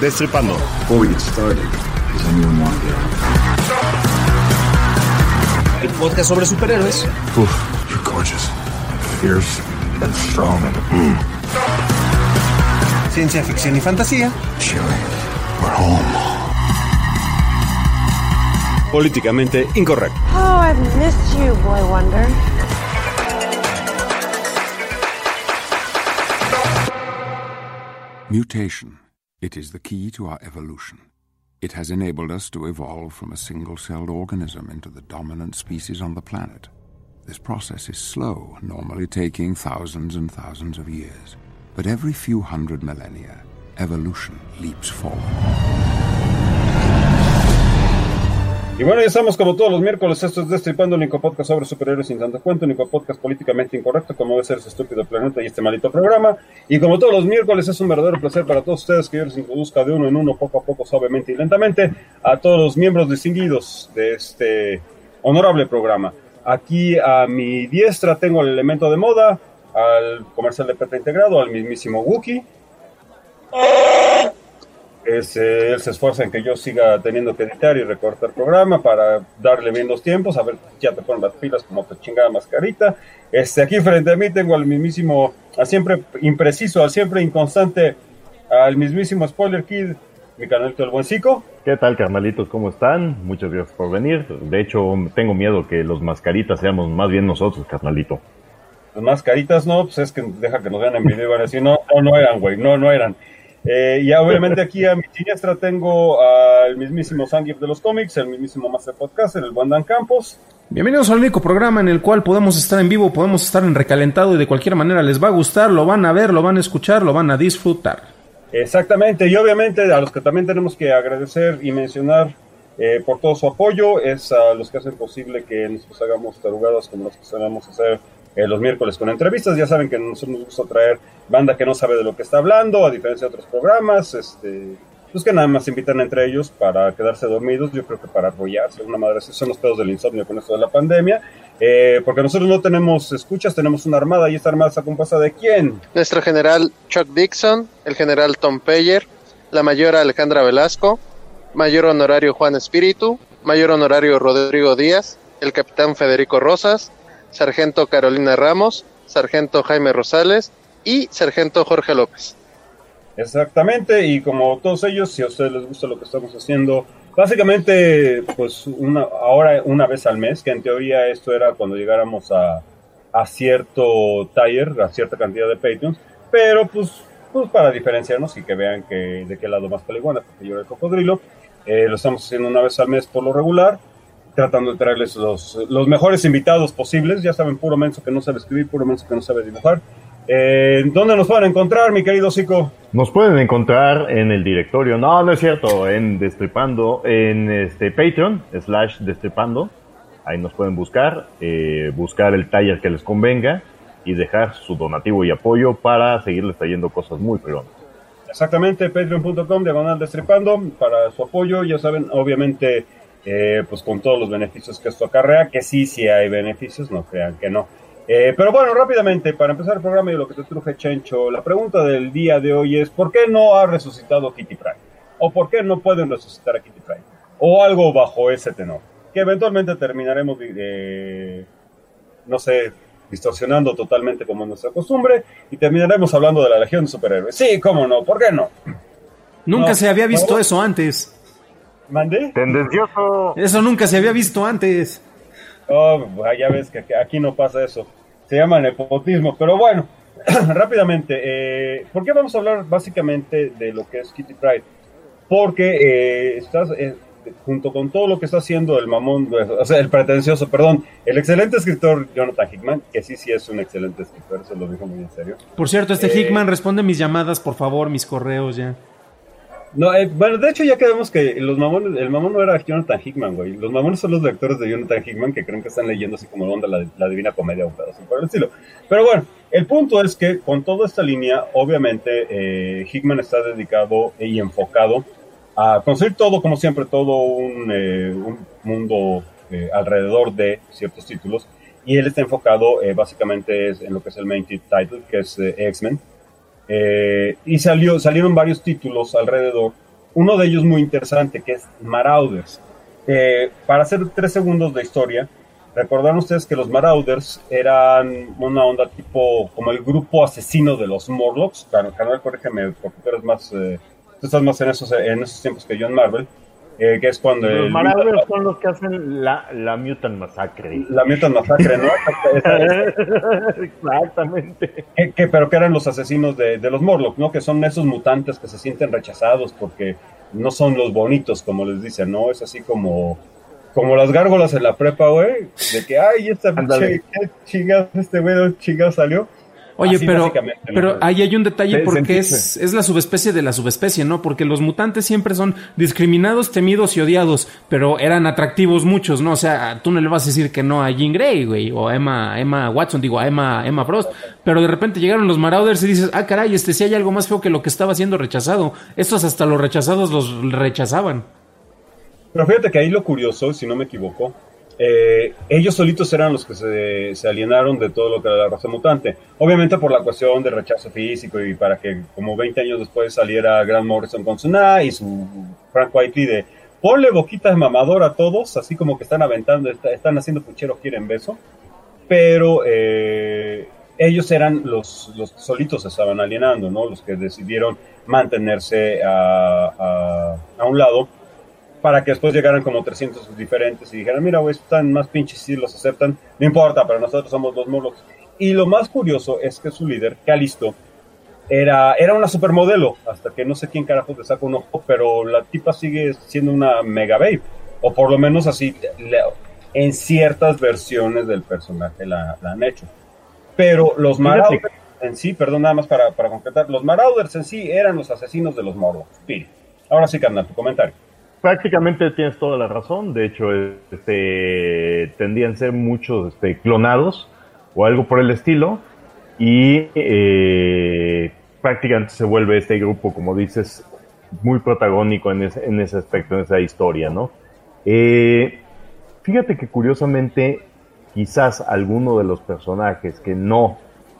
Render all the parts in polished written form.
Destripando. Before we get started, does anyone want to get out? El podcast sobre superhéroes. Oof, you're gorgeous. Fierce and strong. Ciencia ficción y fantasía. Chilly. We're home. Políticamente incorrecto. Oh, I've missed you, Boy Wonder. Mutation. It is the key to our evolution. It has enabled us to evolve from a single-celled organism into the dominant species on the planet. This process is slow, normally taking thousands and thousands of years. But every few hundred millennia, evolution leaps forward. Y bueno, ya estamos como todos los miércoles. Esto es Destripando, el único podcast sobre superhéroes sin tanto cuento, el único podcast políticamente incorrecto como debe ser ese estúpido planeta y este maldito programa. Y como todos los miércoles es un verdadero placer para todos ustedes que yo les introduzca de uno en uno, poco a poco, suavemente y lentamente, a todos los miembros distinguidos de este honorable programa. Aquí a mi diestra tengo el elemento de moda, al comercial de Petra Integrado, al mismísimo Wookie. Él se esfuerza en que yo siga teniendo que editar y recortar el programa para darle bien los tiempos, a ver, ya te ponen las pilas como tu chingada mascarita. Aquí frente a mí tengo al mismísimo, al siempre impreciso, al siempre inconstante, al mismísimo Spoiler Kid, mi canalito El Buen Cico. ¿Qué tal, carnalitos? ¿Cómo están? Muchas gracias por venir. De hecho, tengo miedo que los mascaritas seamos más bien nosotros, carnalito. Las mascaritas no, pues es que deja que nos vean en video y van a decir, no eran, güey, no eran. Y obviamente aquí a mi siniestra tengo al mismísimo Zangief de los cómics, el mismísimo Master Podcaster, el buen Dan Campos. Bienvenidos al único programa en el cual podemos estar en vivo, podemos estar en recalentado y de cualquier manera les va a gustar, lo van a ver, lo van a escuchar, lo van a disfrutar. Exactamente, y obviamente a los que también tenemos que agradecer y mencionar por todo su apoyo es a los que hacen posible que nosotros hagamos tarugadas como las que sabemos hacer los miércoles con entrevistas. Ya saben que a nosotros nos gusta traer banda que no sabe de lo que está hablando, a diferencia de otros programas, pues que nada más invitan entre ellos para quedarse dormidos, yo creo que para arrollarse, una madre así, son los pedos del insomnio con esto de la pandemia, porque nosotros no tenemos escuchas, tenemos una armada, y esta armada está compuesta ¿de quién? Nuestro general Chuck Dixon, el general Tom Peyer, la mayor Alejandra Velasco, mayor honorario Juan Espíritu, mayor honorario Rodrigo Díaz, el capitán Federico Rosas, sargento Carolina Ramos, sargento Jaime Rosales y sargento Jorge López. Exactamente, y como todos ellos, si a ustedes les gusta lo que estamos haciendo, básicamente, pues ahora una vez al mes, que en teoría esto era cuando llegáramos a cierto tier, a cierta cantidad de Patreons, pero pues para diferenciarnos y que vean que de qué lado más paliguana, porque yo era el cocodrilo, lo estamos haciendo una vez al mes por lo regular, tratando de traerles los mejores invitados posibles. Ya saben, puro menso que no sabe escribir, puro menso que no sabe dibujar. ¿Dónde nos pueden encontrar, mi querido Zico? Nos pueden encontrar en el directorio, no es cierto, en Destripando, en Patreon/Destripando. Ahí nos pueden buscar el taller que les convenga y dejar su donativo y apoyo para seguirles trayendo cosas muy fregonas. Exactamente, patreon.com/Destripando para su apoyo. Ya saben, obviamente, pues con todos los beneficios que esto acarrea, que sí hay beneficios, no crean que no. Pero bueno, rápidamente, para empezar el programa y lo que te truje, Chencho, la pregunta del día de hoy es: ¿por qué no ha resucitado Kitty Pryde? ¿O por qué no pueden resucitar a Kitty Pryde? O algo bajo ese tenor, que eventualmente terminaremos, no sé, distorsionando totalmente como es nuestra costumbre, y terminaremos hablando de la Legión de Superhéroes. Sí, cómo no, ¿por qué no? Nunca se había visto eso antes. ¿Mandé? ¡Tendencioso! Eso nunca se había visto antes. Oh, ya ves que aquí no pasa eso. Se llama nepotismo, pero bueno, rápidamente, ¿por qué vamos a hablar básicamente de lo que es Kitty Pryde? Porque estás junto con todo lo que está haciendo el mamón, o sea, el pretencioso, perdón, el excelente escritor Jonathan Hickman, que sí es un excelente escritor, se lo dijo muy en serio. Por cierto, Hickman, responde mis llamadas, por favor, mis correos ya. No, bueno, de hecho ya quedamos que el mamón no era Jonathan Hickman, güey. Los mamones son los lectores de Jonathan Hickman que creen que están leyendo así como onda la Divina Comedia o un pedazo por el estilo. Pero bueno, el punto es que con toda esta línea, obviamente, Hickman está dedicado y enfocado a construir todo, como siempre, todo un mundo alrededor de ciertos títulos. Y él está enfocado básicamente en lo que es el main title, que es X-Men. Y salieron varios títulos alrededor Uno de ellos muy interesante, que es Marauders. Para hacer 3 segundos de historia, recordaron ustedes que los Marauders eran una onda tipo como el grupo asesino de los Morlocks. Canal, corrígeme, porque tú eres más, tú estás más en esos tiempos que yo en Marvel. Que es cuando los Marauders son los que hacen la Mutant Massacre. La Mutant Massacre, ¿no? Exactamente. Pero que eran los asesinos de los Morlocks, ¿no? Que son esos mutantes que se sienten rechazados porque no son los bonitos, como les dicen, ¿no? Es así como las gárgolas en la prepa, güey, de que, ay, qué chingados, güey, ¿dónde chingados salió? Oye, así pero ahí hay un detalle porque sí. es la subespecie de la subespecie, ¿no? Porque los mutantes siempre son discriminados, temidos y odiados, pero eran atractivos muchos, ¿no? O sea, tú no le vas a decir que no a Jean Grey, güey, o a Emma Watson, a Emma Frost, pero de repente llegaron los Marauders y dices, ah, caray, si hay algo más feo que lo que estaba siendo rechazado. Estos hasta los rechazados los rechazaban. Pero fíjate que ahí lo curioso, si no me equivoco, ellos solitos eran los que se alienaron de todo lo que era la raza mutante. Obviamente por la cuestión del rechazo físico y para que como 20 años después saliera Grant Morrison con su y su Frank Whiteley de ponle boquita de mamador a todos, así como que están aventando, están haciendo puchero, quieren beso. Pero ellos eran los que solitos se estaban alienando, ¿no? Los que decidieron mantenerse a un lado, para que después llegaran como 300 diferentes y dijeran, mira, güey, están más pinches, sí los aceptan, no importa, pero nosotros somos los Morlocks. Y lo más curioso es que su líder, Callisto, era una supermodelo, hasta que no sé quién carajo le saca un ojo, pero la tipa sigue siendo una mega babe, o por lo menos así, en ciertas versiones del personaje la han hecho. Pero los Marauders en sí, perdón, nada más para concretar, los Marauders en sí eran los asesinos de los Morlocks. Ahora sí, carnal, tu comentario. Prácticamente tienes toda la razón. De hecho, tendían a ser muchos clonados o algo por el estilo. Y prácticamente se vuelve este grupo, como dices, muy protagónico en ese aspecto, en esa historia, ¿no? Fíjate que curiosamente, quizás alguno de los personajes que no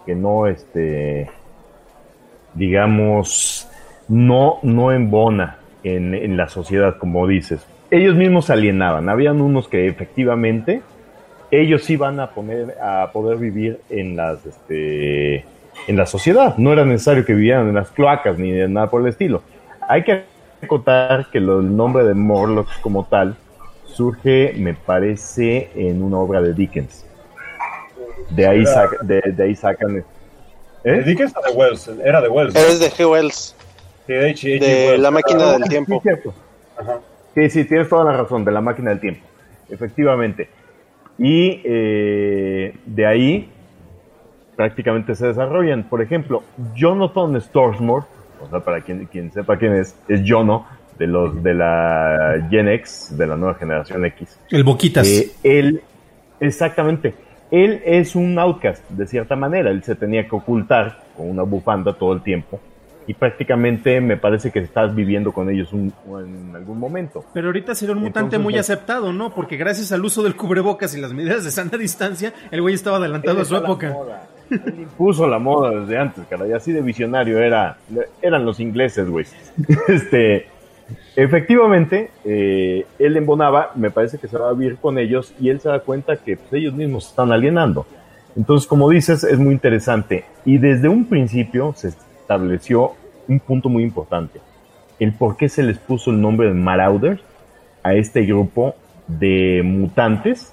digamos, no embona en la sociedad, como dices. Ellos mismos se alienaban. Habían unos que efectivamente ellos iban a poder vivir en la sociedad. No era necesario que vivieran en las cloacas ni de nada por el estilo. Hay que contar que el nombre de Morlocks como tal surge, me parece, en una obra de Dickens. De ahí sacan. ¿De Dickens o de Wells? Era de Wells, ¿no? Es de G. Wells. De La máquina del tiempo. Sí, cierto. Ajá. Sí, tienes toda la razón, de La máquina del tiempo. Efectivamente. Y de ahí prácticamente se desarrollan. Por ejemplo, Jonathan Stormore, o sea, para quien sepa quién es Jono, de la Gen X, de la nueva generación X. El Boquitas. Exactamente. Él es un outcast, de cierta manera. Él se tenía que ocultar con una bufanda todo el tiempo. Y prácticamente me parece que estás viviendo con ellos en algún momento. Pero ahorita sería un mutante muy aceptado, ¿no? Porque gracias al uso del cubrebocas y las medidas de sana distancia, el güey estaba adelantado a su época. Él impuso la moda desde antes, caray. Así de visionario eran los ingleses, güey. Efectivamente, él embonaba, me parece que se va a vivir con ellos y él se da cuenta que pues, ellos mismos se están alienando. Entonces, como dices, es muy interesante. Y desde un principio se estableció un punto muy importante. El por qué se les puso el nombre de Marauders a este grupo de mutantes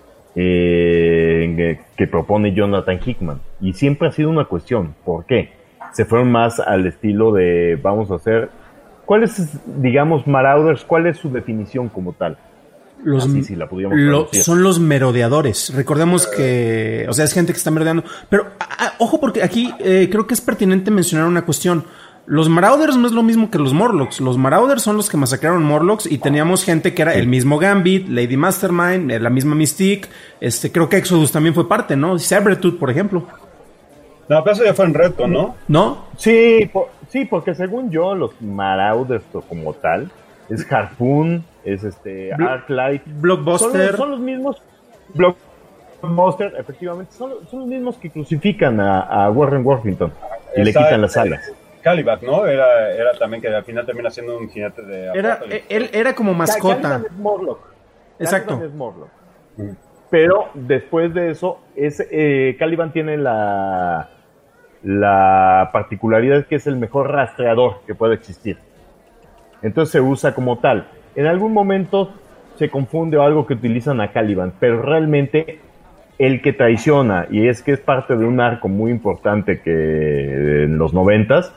que propone Jonathan Hickman. Y siempre ha sido una cuestión. ¿Por qué? Se fueron más al estilo de vamos a hacer... ¿Cuál es, digamos, Marauders? ¿Cuál es su definición como tal? Si la son los merodeadores. Recordemos que, o sea, es gente que está merodeando. Pero, ojo, porque aquí creo que es pertinente mencionar una cuestión. Los Marauders no es lo mismo que los Morlocks. Los Marauders son los que masacraron Morlocks y teníamos gente que era el mismo Gambit, Lady Mastermind, la misma Mystique. Creo que Exodus también fue parte, ¿no? Sabretooth, por ejemplo. No, pero eso ya fue en Reto, ¿no? ¿No? Sí, porque según yo, los Marauders como tal, es Harpoon, es Arclight, Blockbuster. Son los mismos. Blockbuster, efectivamente, son los mismos que crucifican a Warren Worthington y le quitan las alas. Caliban, ¿no? Era también que al final termina siendo un jinete de Apocalipsis. Él era como mascota. Caliban es Morlock. Exacto. Caliban es Morlock. Pero después de eso, Caliban tiene la particularidad que es el mejor rastreador que puede existir. Entonces se usa como tal. En algún momento se confunde o algo que utilizan a Caliban, pero realmente el que traiciona, y es que es parte de un arco muy importante que en los 90s,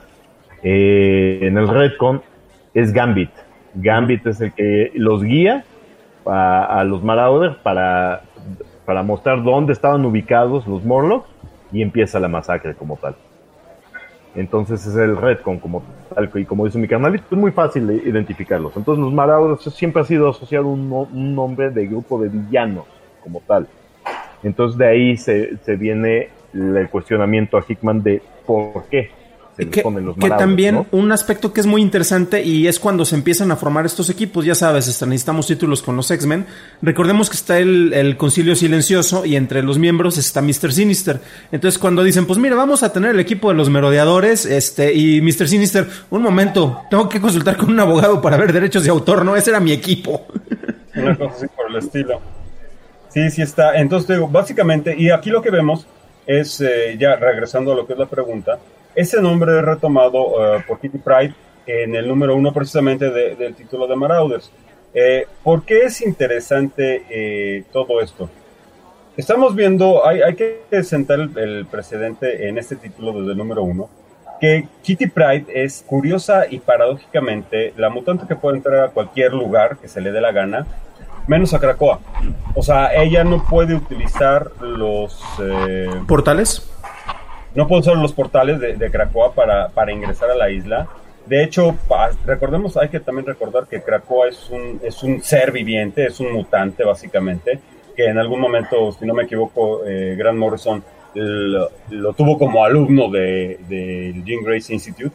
en el Retcon, es Gambit. Gambit es el que los guía a los Marauders para mostrar dónde estaban ubicados los Morlocks y empieza la masacre como tal. Entonces es el Retcon como tal, y como dice mi carnalito, es muy fácil de identificarlos. Entonces los Marauders siempre ha sido asociado un nombre de grupo de villanos como tal. Entonces de ahí se viene el cuestionamiento a Hickman de por qué se les ponen los Marauders, que también, ¿no? un aspecto que es muy interesante y es cuando se empiezan a formar estos equipos, ya sabes, necesitamos títulos con los X-Men. Recordemos que está el Concilio Silencioso y entre los miembros está Mr. Sinister. Entonces cuando dicen, pues mira, vamos a tener el equipo de los merodeadores, y Mr. Sinister, un momento, tengo que consultar con un abogado para ver derechos de autor, ¿no? Ese era mi equipo. Una cosa así por el estilo. Sí está. Entonces digo, básicamente, y aquí lo que vemos es, ya regresando a lo que es la pregunta, ese nombre es retomado por Kitty Pryde en el número 1 precisamente del título de Marauders. ¿Por qué es interesante todo esto? Estamos viendo, hay que sentar el precedente en este título desde el número 1, que Kitty Pryde es curiosa y paradójicamente la mutante que puede entrar a cualquier lugar que se le dé la gana, menos a Krakoa. O sea, ella no puede utilizar los... ¿Portales? No puede usar los portales de Krakoa para ingresar a la isla. De hecho, recordemos, hay que también recordar que Krakoa es un ser viviente, es un mutante básicamente, que en algún momento, si no me equivoco, Grant Morrison lo tuvo como alumno del Jean Grey Institute.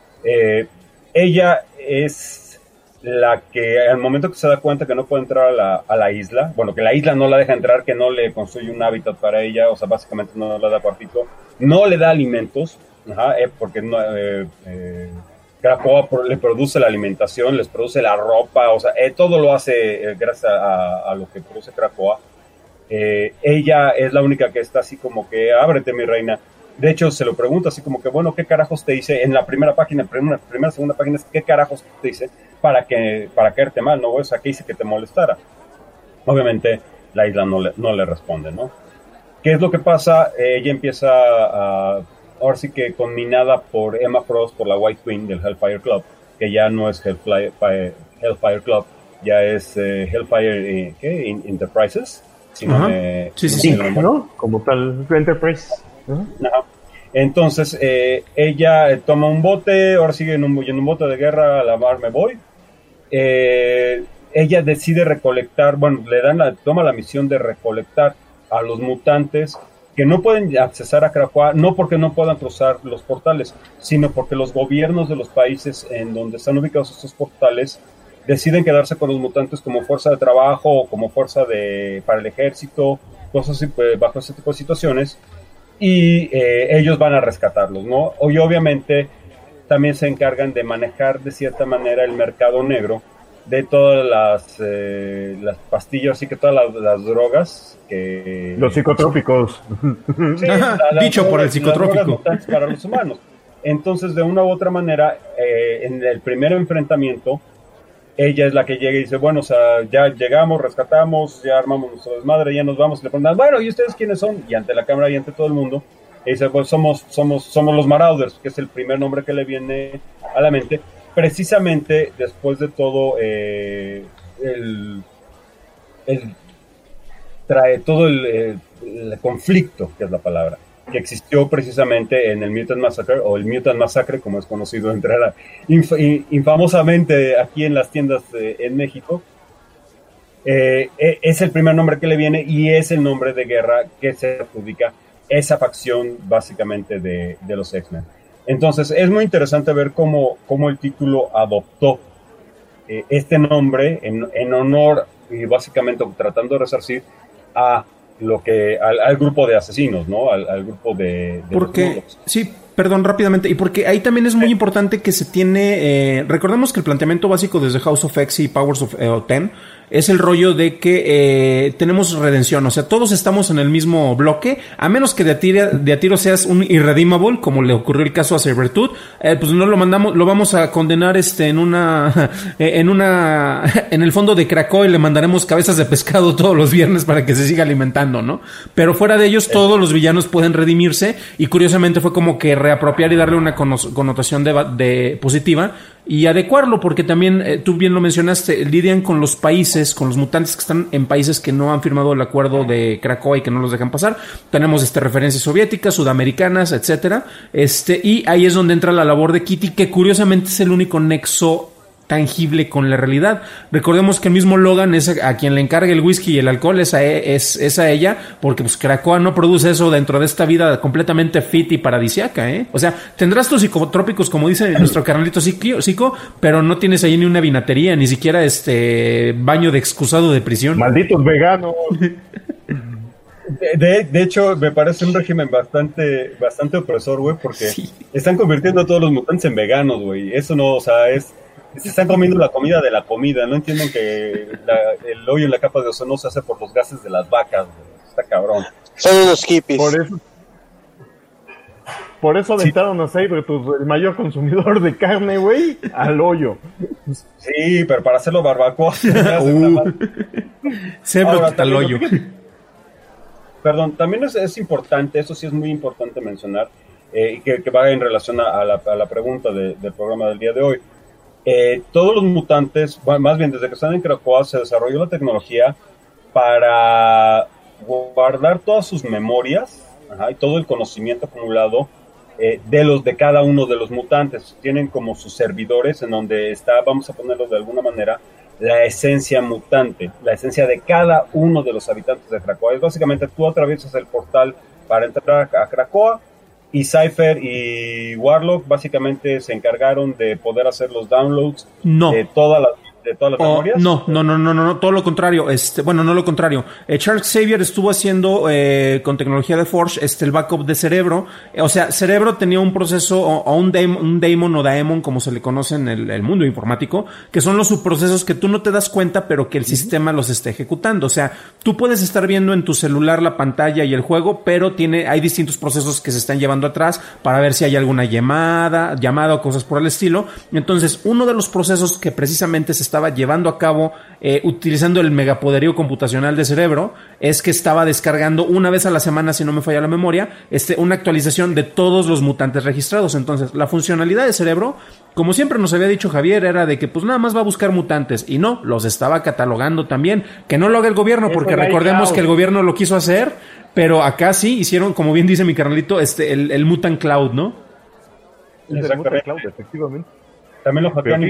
Ella es la que al momento que se da cuenta que no puede entrar a la isla, bueno, que la isla no la deja entrar, que no le construye un hábitat para ella, o sea, básicamente no le da cuartito, no le da alimentos, porque Krakoa le produce la alimentación, les produce la ropa, o sea, todo lo hace gracias a lo que produce Krakoa. Ella es la única que está así como que, ábrete mi reina. De hecho, se lo pregunta así como que, bueno, ¿qué carajos te hice? En la primera página, segunda página, ¿qué carajos te hice para caerte mal, no? O sea, ¿qué hice que te molestara? Obviamente, la isla no le responde, ¿no? ¿Qué es lo que pasa? Ella empieza ahora sí que conminada por Emma Frost, por la White Queen del Hellfire Club, que ya no es Hellfire Club, ya es Hellfire Enterprises. Si no sí, ¿no? Como tal, Enterprise. Uh-huh. Entonces ella toma un bote, ahora sigue en un bote de guerra, a la mar me voy. Ella decide recolectar, bueno, toma la misión de recolectar a los mutantes que no pueden accesar a Krakoa, no porque no puedan cruzar los portales, sino porque los gobiernos de los países en donde están ubicados estos portales deciden quedarse con los mutantes como fuerza de trabajo o como fuerza para el ejército, cosas así, pues, bajo ese tipo de situaciones. Y ellos van a rescatarlos, ¿no? Y obviamente también se encargan de manejar de cierta manera el mercado negro de todas las pastillas, así que todas las drogas que... Los psicotrópicos. Sí, dicho por el psicotrópico. Las drogas mutantes para los humanos. Entonces, de una u otra manera, en el primer enfrentamiento, ella es la que llega y dice, bueno, o sea, ya llegamos, rescatamos, ya armamos nuestro desmadre, ya nos vamos, y le preguntan, bueno, ¿y ustedes quiénes son? Y ante la cámara y ante todo el mundo, y dice, pues somos los Marauders, que es el primer nombre que le viene a la mente, precisamente después de todo trae todo el conflicto, que es la palabra, que existió precisamente en el Mutant Massacre, o el Mutant Massacre, como es conocido infamosamente aquí en las tiendas en México. Es el primer nombre que le viene y es el nombre de guerra que se adjudica esa facción básicamente de los X-Men. Entonces es muy interesante ver cómo el título adoptó este nombre en honor y básicamente tratando de resarcir al grupo de asesinos, ¿no? Al grupo de porque sí, perdón, rápidamente, y porque ahí también es muy importante que se tiene, recordemos que el planteamiento básico desde House of X y Powers of 10 es el rollo de que tenemos redención, o sea, todos estamos en el mismo bloque, a menos que de a tiro seas un irredeemable, como le ocurrió el caso a Sabretooth, pues no lo mandamos, lo vamos a condenar en el fondo de Krakoa y le mandaremos cabezas de pescado todos los viernes para que se siga alimentando, ¿no? Pero fuera de ellos, todos los villanos pueden redimirse, y curiosamente fue como que reapropiar y darle una connotación de positiva y adecuarlo, porque también tú bien lo mencionaste, lidian con los países, con los mutantes que están en países que no han firmado el acuerdo de Krakoa y que no los dejan pasar. Tenemos referencias soviéticas, sudamericanas, etcétera. Y ahí es donde entra la labor de Kitty, que curiosamente es el único nexo tangible con la realidad. Recordemos que el mismo Logan es a quien le encarga el whisky y el alcohol, es a ella, porque pues Krakoa no produce eso dentro de esta vida completamente fit y paradisiaca, O sea, tendrás tus psicotrópicos, como dice nuestro carnalito Psico, pero no tienes ahí ni una vinatería, ni siquiera baño de excusado de prisión. Malditos veganos. De hecho, me parece un régimen bastante opresor, güey, porque están convirtiendo a todos los mutantes en veganos, güey. Eso no, o sea, se están comiendo la comida de la comida. No entienden que el hoyo en la capa de ozono se hace por los gases de las vacas, güey. Está cabrón. Son unos hippies. Por eso aventaron a Sabretooth, el mayor consumidor de carne, güey, al hoyo. Sí, pero para hacerlo barbacoa. Sabretooth al hoyo. Perdón, también es importante, eso sí es muy importante mencionar, que va en relación a la pregunta del programa del día de hoy. Todos los mutantes, más bien desde que están en Krakoa, se desarrolló la tecnología para guardar todas sus memorias y todo el conocimiento acumulado de cada uno de los mutantes. Tienen como sus servidores en donde está, vamos a ponerlo de alguna manera, la esencia mutante, la esencia de cada uno de los habitantes de Krakoa. Es básicamente tú atraviesas el portal para entrar a Krakoa, y Cypher y Warlock básicamente se encargaron de poder hacer los downloads de todas las memorias. No, todo lo contrario. Bueno, no lo contrario. Charles Xavier estuvo haciendo con tecnología de Forge el backup de Cerebro. O sea, Cerebro tenía un proceso o un daemon o daemon, como se le conoce en el mundo informático, que son los subprocesos que tú no te das cuenta, pero que el sistema los está ejecutando. O sea, tú puedes estar viendo en tu celular la pantalla y el juego, pero hay distintos procesos que se están llevando atrás para ver si hay alguna llamada o cosas por el estilo. Entonces, uno de los procesos que precisamente se estaba llevando a cabo utilizando el megapoderío computacional de Cerebro es que estaba descargando una vez a la semana, si no me falla la memoria, una actualización de todos los mutantes registrados. Entonces, la funcionalidad de Cerebro, como siempre nos había dicho Javier, era de que pues nada más va a buscar mutantes, y no, los estaba catalogando también. Que no lo haga el gobierno, porque recordemos que el gobierno lo quiso hacer, pero acá sí hicieron, como bien dice mi carnalito, el Mutant Cloud, ¿no? Exactamente. Cloud, efectivamente. También lo hackearon.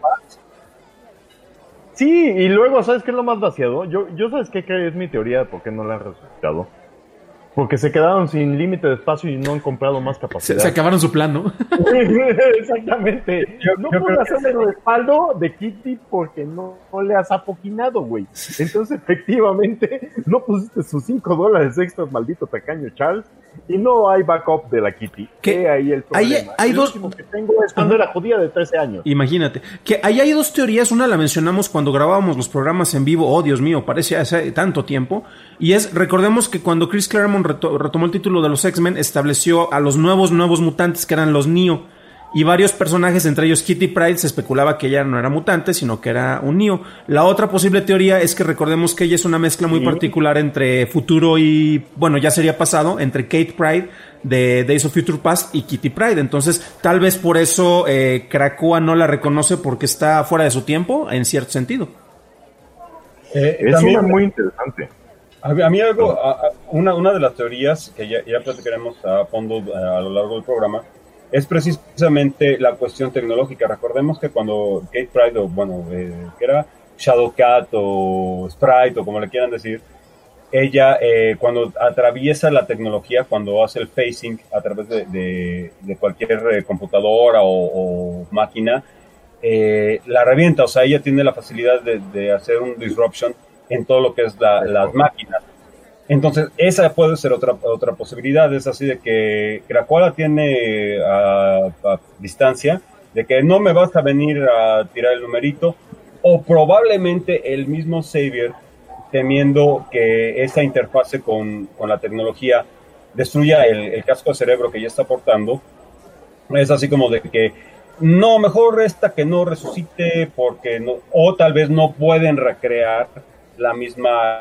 Sí, y luego, ¿sabes qué es lo más vaciado? Yo ¿sabes qué es mi teoría de por qué no la han resucitado? Porque se quedaron sin límite de espacio y no han comprado más capacidad. Se acabaron su plan, ¿no? Exactamente. No puedo hacer el respaldo de Kitty porque no le has apoquinado, güey. Entonces, efectivamente, no pusiste sus $5 extras, maldito tacaño Charles, y no hay backup de la Kitty. ¿Qué? Ahí el problema. Hay el último que tengo es cuando era judía de 13 años. Imagínate. Que ahí hay dos teorías. Una la mencionamos cuando grabábamos los programas en vivo. Oh, Dios mío, parece hace tanto tiempo. Y recordemos que cuando Chris Claremont retomó el título de los X-Men, estableció a los nuevos mutantes, que eran los Neo. Y varios personajes, entre ellos Kitty Pryde, se especulaba que ella no era mutante, sino que era un Neo. La otra posible teoría es que recordemos que ella es una mezcla muy particular entre futuro y, bueno, ya sería pasado, entre Kate Pryde de Days of Future Past y Kitty Pryde. Entonces, tal vez por eso Krakoa no la reconoce, porque está fuera de su tiempo, en cierto sentido. Es una muy interesante. A mí una de las teorías que ya platicaremos a fondo a lo largo del programa es precisamente la cuestión tecnológica. Recordemos que cuando Kate Pryde, que era Shadowcat o Sprite o como le quieran decir, ella cuando atraviesa la tecnología, cuando hace el phasing a través de cualquier computadora o máquina, la revienta. O sea, ella tiene la facilidad de hacer un disruption en todo lo que es las máquinas. Entonces, esa puede ser otra posibilidad. Es así de que Krakoa tiene a distancia, de que no me vas a venir a tirar el numerito, o probablemente el mismo Xavier, temiendo que esa interfase con la tecnología destruya el casco de cerebro que ya está portando. Es así como de que no, mejor esta que no resucite, porque no, o tal vez no pueden recrear la misma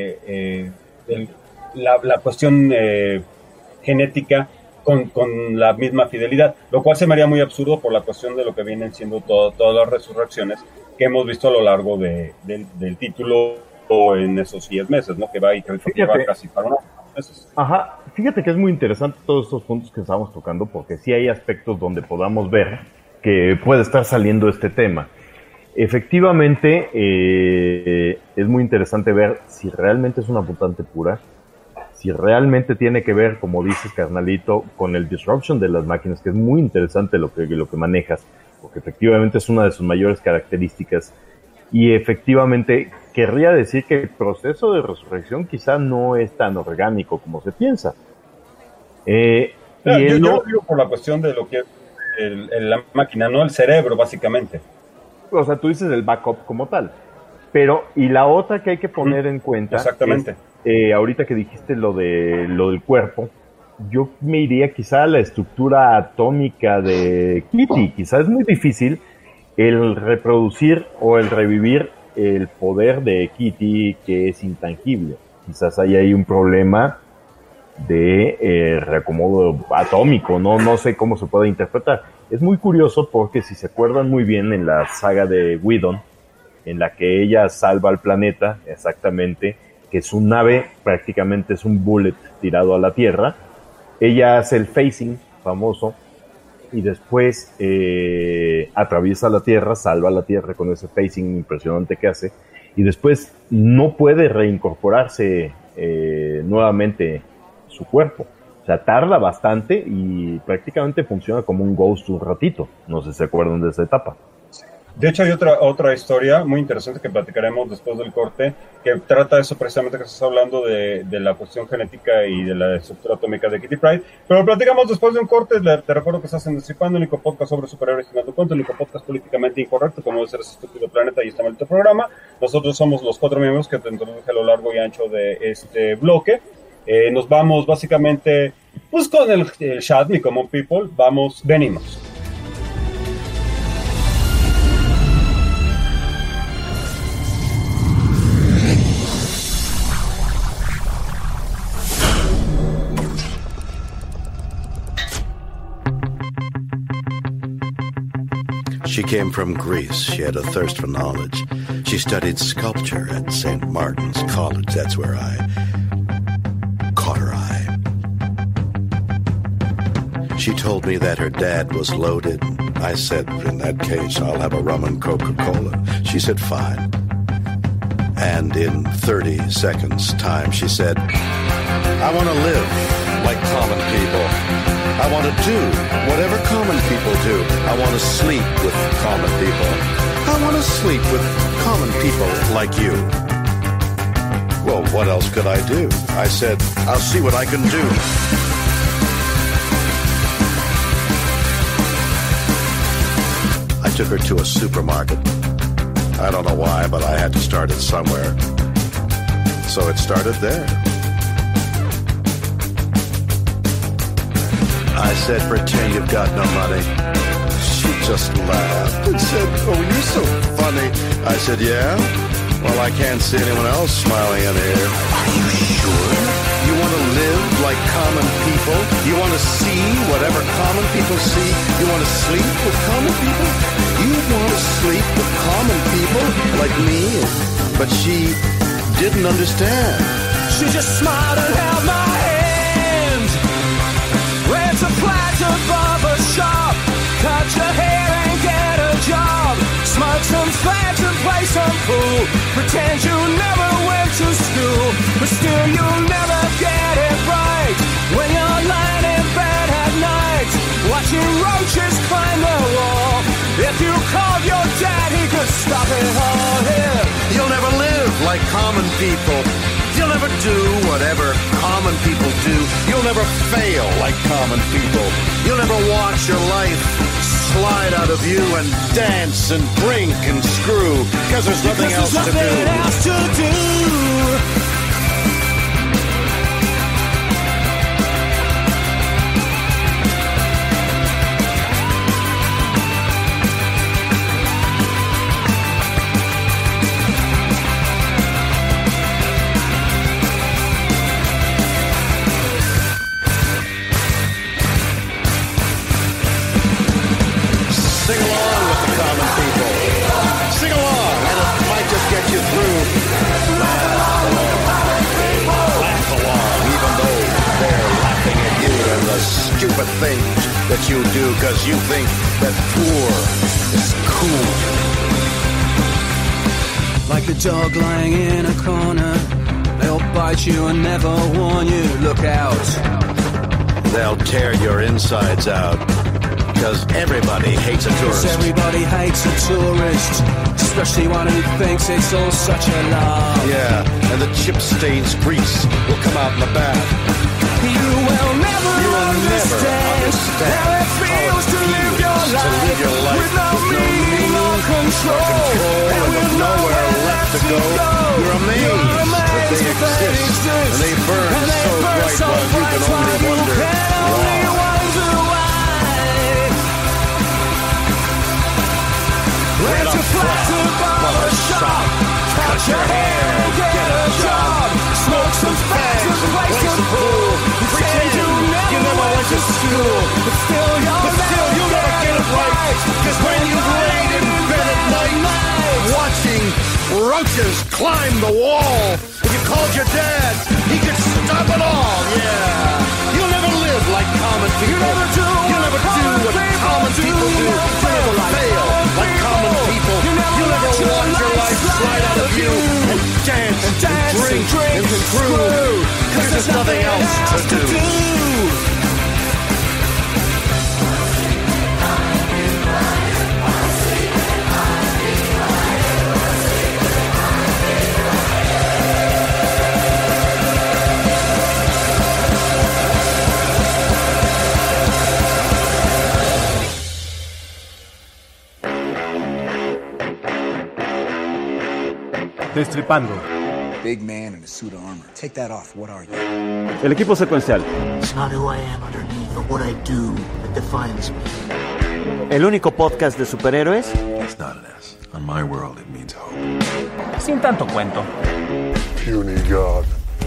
la cuestión genética con la misma fidelidad, lo cual se me haría muy absurdo por la cuestión de lo que vienen siendo todas las resurrecciones que hemos visto a lo largo del título en esos 10 meses, ¿no? Que va y que va casi para unos meses. Ajá, fíjate que es muy interesante todos estos puntos que estamos tocando, porque sí hay aspectos donde podamos ver que puede estar saliendo este tema. Efectivamente, es muy interesante ver si realmente es una mutante pura, si realmente tiene que ver, como dices, carnalito, con el disruption de las máquinas, que es muy interesante lo que manejas, porque efectivamente es una de sus mayores características, y efectivamente querría decir que el proceso de resurrección quizá no es tan orgánico como se piensa. Yo lo digo por la cuestión de lo que es la máquina, no el cerebro, básicamente. O sea, tú dices el backup como tal. Pero, y la otra que hay que poner en cuenta... Exactamente. Es, ahorita que dijiste lo del cuerpo, yo me iría quizá a la estructura atómica de Kitty. Quizá es muy difícil el reproducir o el revivir el poder de Kitty, que es intangible. Quizás ahí hay un problema de reacomodo atómico, no sé cómo se puede interpretar. Es muy curioso porque si se acuerdan muy bien en la saga de Whedon, en la que ella salva al planeta, exactamente, que su nave prácticamente es un bullet tirado a la Tierra, ella hace el phasing famoso y después atraviesa la Tierra, salva la Tierra con ese phasing impresionante que hace, y después no puede reincorporarse nuevamente su cuerpo. O sea, tarda bastante y prácticamente funciona como un ghost un ratito. No sé si se acuerdan de esa etapa. De hecho, hay otra historia muy interesante que platicaremos después del corte, que trata eso precisamente que estás hablando de la cuestión genética y de la estructura atómica de Kitty Pryde. Pero lo platicamos después de un corte. Te recuerdo que estás en Destripando, el único podcast sobre superhéroes y tu cuento, el único podcast políticamente incorrecto, como debe ser ese estúpido planeta y este maldito programa. Nosotros somos los 4 miembros que te introduje a lo largo y ancho de este bloque. Nos vamos básicamente pues con el chat, mi common people. Venimos. She came from Greece. She had a thirst for knowledge. She studied sculpture at St. Martin's College. That's where I caught her eye. She told me that her dad was loaded. I said, in that case, I'll have a rum and Coca-Cola. She said, fine. And in 30 seconds time, she said, I want to live like common people. I want to do whatever common people do. I want to sleep with common people. I want to sleep with common people like you. Well, what else could I do? I said, I'll see what I can do. I took her to a supermarket. I don't know why, but I had to start it somewhere. So it started there. I said, pretend you've got no money. She just laughed and said, oh, you're so funny. I said, yeah? Well, I can't see anyone else smiling in here. Are you sure? You want to live like common people? You want to see whatever common people see? You want to sleep with common people? You want to sleep with common people like me? But she didn't understand. She just smiled and held my hand. Went to Platter Barber Shop, cut your hair and get a job. Smoke some fags and play some pool. Pretend you never went to school, but still you'll never get it right. When you're lying in bed at night, watching roaches climb the wall. If you called your dad, he could stop it all here. You'll never live like common people. You'll You'll never do whatever common people do. You'll never fail like common people. You'll never watch your life slide out of you and dance and drink and screw because there's nothing else to do. Stupid things that you do because you think that poor is cool. Like the dog lying in a corner, they'll bite you and never warn you. Look out. They'll tear your insides out because everybody hates a tourist. Everybody hates a tourist, especially one who thinks it's all such a lie. Yeah, and the chip stains grease will come out in the bath. You will never understand how it feels to live your life with no meaning or control, and with nowhere left to go. You're amazed that they exist, and they burn so bright while you can only wonder why. Rent a flat to bar a shop, cut your hair, get a job, smoke some fags and play some pool. Pretend you never went to school, but still you'll never get it right. Cause when you've laid in bed at night, watching roaches climb the wall, if you called your dad, he could stop it all, yeah. You'll never live like common people. You'll never do what common people do. You'll never fail like common people. You'll never watch your life slide out of you and dance and drink and screw, cause there's nothing else to do. Destripando. Big man in a suit of armor. Take that off. What are you? El equipo secuencial. It's not who I am underneath, but what I do that defines me. El único podcast de superhéroes. It's not an S. On my world, it means hope. Sin tanto cuento. Puny God.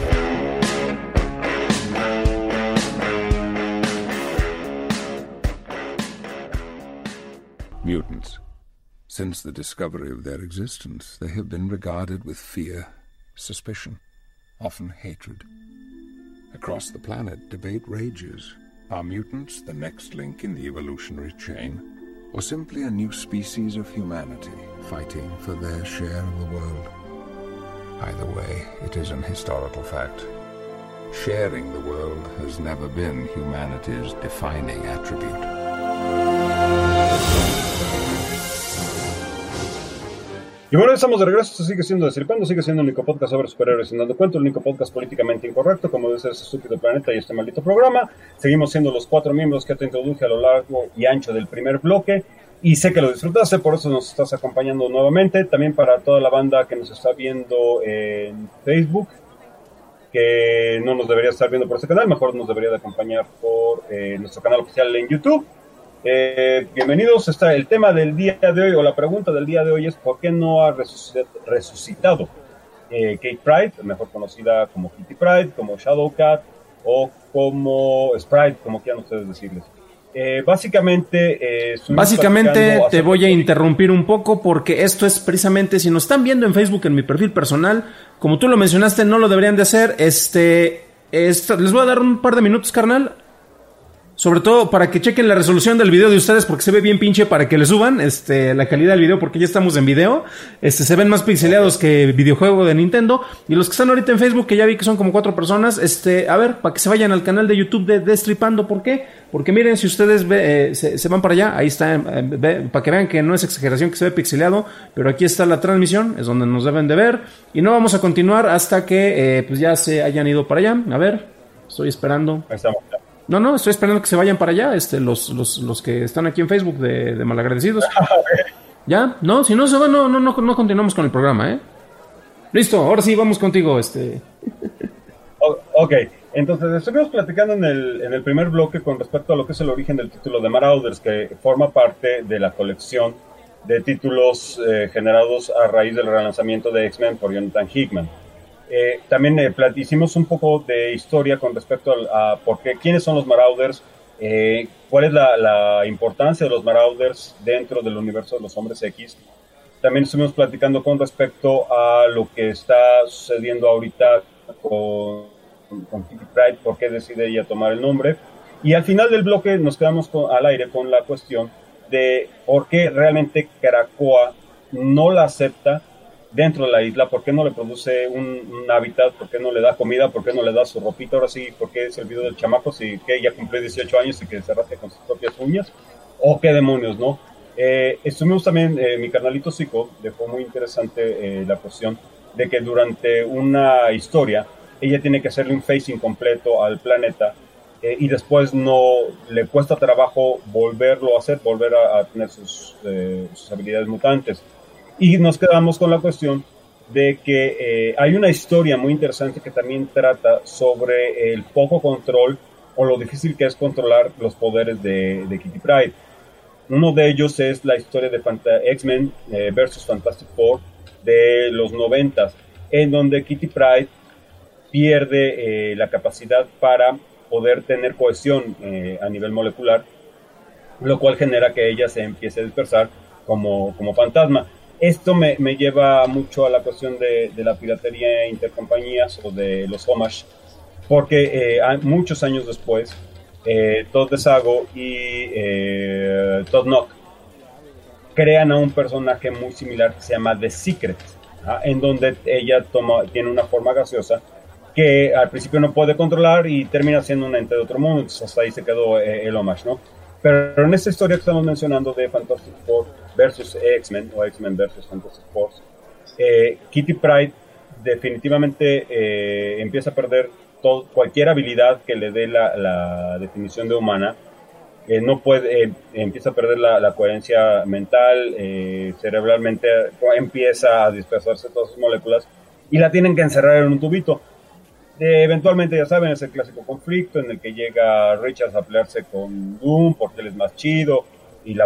Mutants. Since the discovery of their existence, they have been regarded with fear, suspicion, often hatred. Across the planet, debate rages. Are mutants the next link in the evolutionary chain, or simply a new species of humanity fighting for their share of the world? Either way, it is an historical fact. Sharing the world has never been humanity's defining attribute. Y bueno, estamos de regreso. Esto sigue siendo Destripando, sigue siendo el único podcast sobre superhéroes sin dando cuenta, el único podcast políticamente incorrecto, como dice ese estúpido planeta y este maldito programa. Seguimos siendo los 4 miembros que te introduje a lo largo y ancho del primer bloque, y sé que lo disfrutaste, por eso nos estás acompañando nuevamente. También para toda la banda que nos está viendo en Facebook, que no nos debería estar viendo por ese canal, mejor nos debería de acompañar por nuestro canal oficial en YouTube. Bienvenidos. Está el tema del día de hoy, o la pregunta del día de hoy es: ¿por qué no ha resucitado Kate Pryde, mejor conocida como Kitty Pryde, como Shadowcat o como Sprite, como quieran ustedes decirles? Básicamente te voy a interrumpir un poco, porque esto es precisamente, si nos están viendo en Facebook, en mi perfil personal, como tú lo mencionaste, no lo deberían de hacer. Les voy a dar un par de minutos, carnal. Sobre todo para que chequen la resolución del video de ustedes, porque se ve bien pinche para que le suban la calidad del video, porque ya estamos en video. Se ven más pixeleados que videojuego de Nintendo. Y los que están ahorita en Facebook, que ya vi que son como 4 personas, a ver, para que se vayan al canal de YouTube de Destripando. ¿Por qué? Porque miren, si ustedes se van para allá, ahí está, para que vean que no es exageración que se ve pixeleado, pero aquí está la transmisión, es donde nos deben de ver. Y no vamos a continuar hasta que pues ya se hayan ido para allá. A ver, estoy esperando. Ahí estamos. No, estoy esperando que se vayan para allá, los que están aquí en Facebook de malagradecidos. ¿Ya? No, si no se van, no continuamos con el programa, ¿eh? Listo, ahora sí, vamos contigo, Ok, entonces estuvimos platicando en el primer bloque con respecto a lo que es el origen del título de Marauders, que forma parte de la colección de títulos generados a raíz del relanzamiento de X-Men por Jonathan Hickman. También hicimos un poco de historia con respecto a por qué, quiénes son los Marauders, cuál es la importancia de los Marauders dentro del universo de los Hombres X. También estuvimos platicando con respecto a lo que está sucediendo ahorita con Kitty Pryde, por qué decide ella tomar el nombre. Y al final del bloque nos quedamos al aire con la cuestión de por qué realmente Krakoa no la acepta dentro de la isla, por qué no le produce un hábitat, por qué no le da comida, por qué no le da su ropita, ahora sí, por qué se olvidó del chamaco, si que ella cumplió 18 años y que se rasque con sus propias uñas, o qué demonios, ¿no? Estuvimos también, mi carnalito Zico dejó muy interesante la cuestión de que durante una historia ella tiene que hacerle un facing completo al planeta y después no le cuesta trabajo volverlo a hacer, volver a tener sus habilidades mutantes. Y nos quedamos con la cuestión de que hay una historia muy interesante que también trata sobre el poco control o lo difícil que es controlar los poderes de Kitty Pryde. Uno de ellos es la historia de X-Men versus Fantastic Four de los 90, en donde Kitty Pryde pierde la capacidad para poder tener cohesión a nivel molecular, lo cual genera que ella se empiece a dispersar como fantasma. Esto me lleva mucho a la cuestión de la piratería intercompañías o de los homage, porque muchos años después, Todd Desago y Todd Knock crean a un personaje muy similar que se llama The Secret, en donde ella tiene una forma gaseosa que al principio no puede controlar y termina siendo un ente de otro mundo. Entonces hasta ahí se quedó el homage, ¿no? Pero en esta historia que estamos mencionando de Fantastic Four versus X-Men, o X-Men versus Fantastic Four, Kitty Pryde definitivamente empieza a perder cualquier habilidad que le dé la definición de humana. No puede, empieza a perder la coherencia mental, cerebralmente empieza a dispersarse todas sus moléculas y la tienen que encerrar en un tubito. Eventualmente, ya saben, es el clásico conflicto en el que llega Richards a pelearse con Doom porque él es más chido y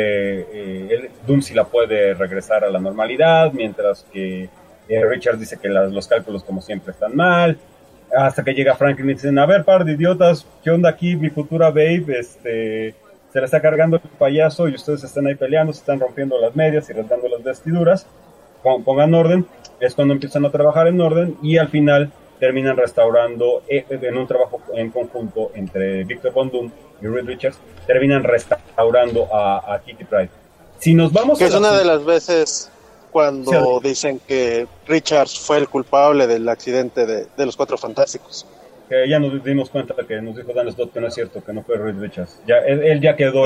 Doom sí la puede regresar a la normalidad, mientras que Richards dice que los cálculos como siempre están mal, hasta que llega Franklin y dicen: a ver, par de idiotas, ¿qué onda aquí? Mi futura babe se la está cargando el payaso y ustedes están ahí peleando, se están rompiendo las medias y rasgando las vestiduras, pongan orden. Es cuando empiezan a trabajar en orden y al final terminan restaurando, en un trabajo en conjunto entre Victor Von Doom y Reed Richards, terminan restaurando a Kitty Pryde. Si nos vamos que es una de las veces cuando dicen que Richards fue el culpable del accidente de los Cuatro Fantásticos. Que ya nos dimos cuenta que nos dijo Dan Slott que no es cierto, que no fue Reed Richards. Ya, él ya quedó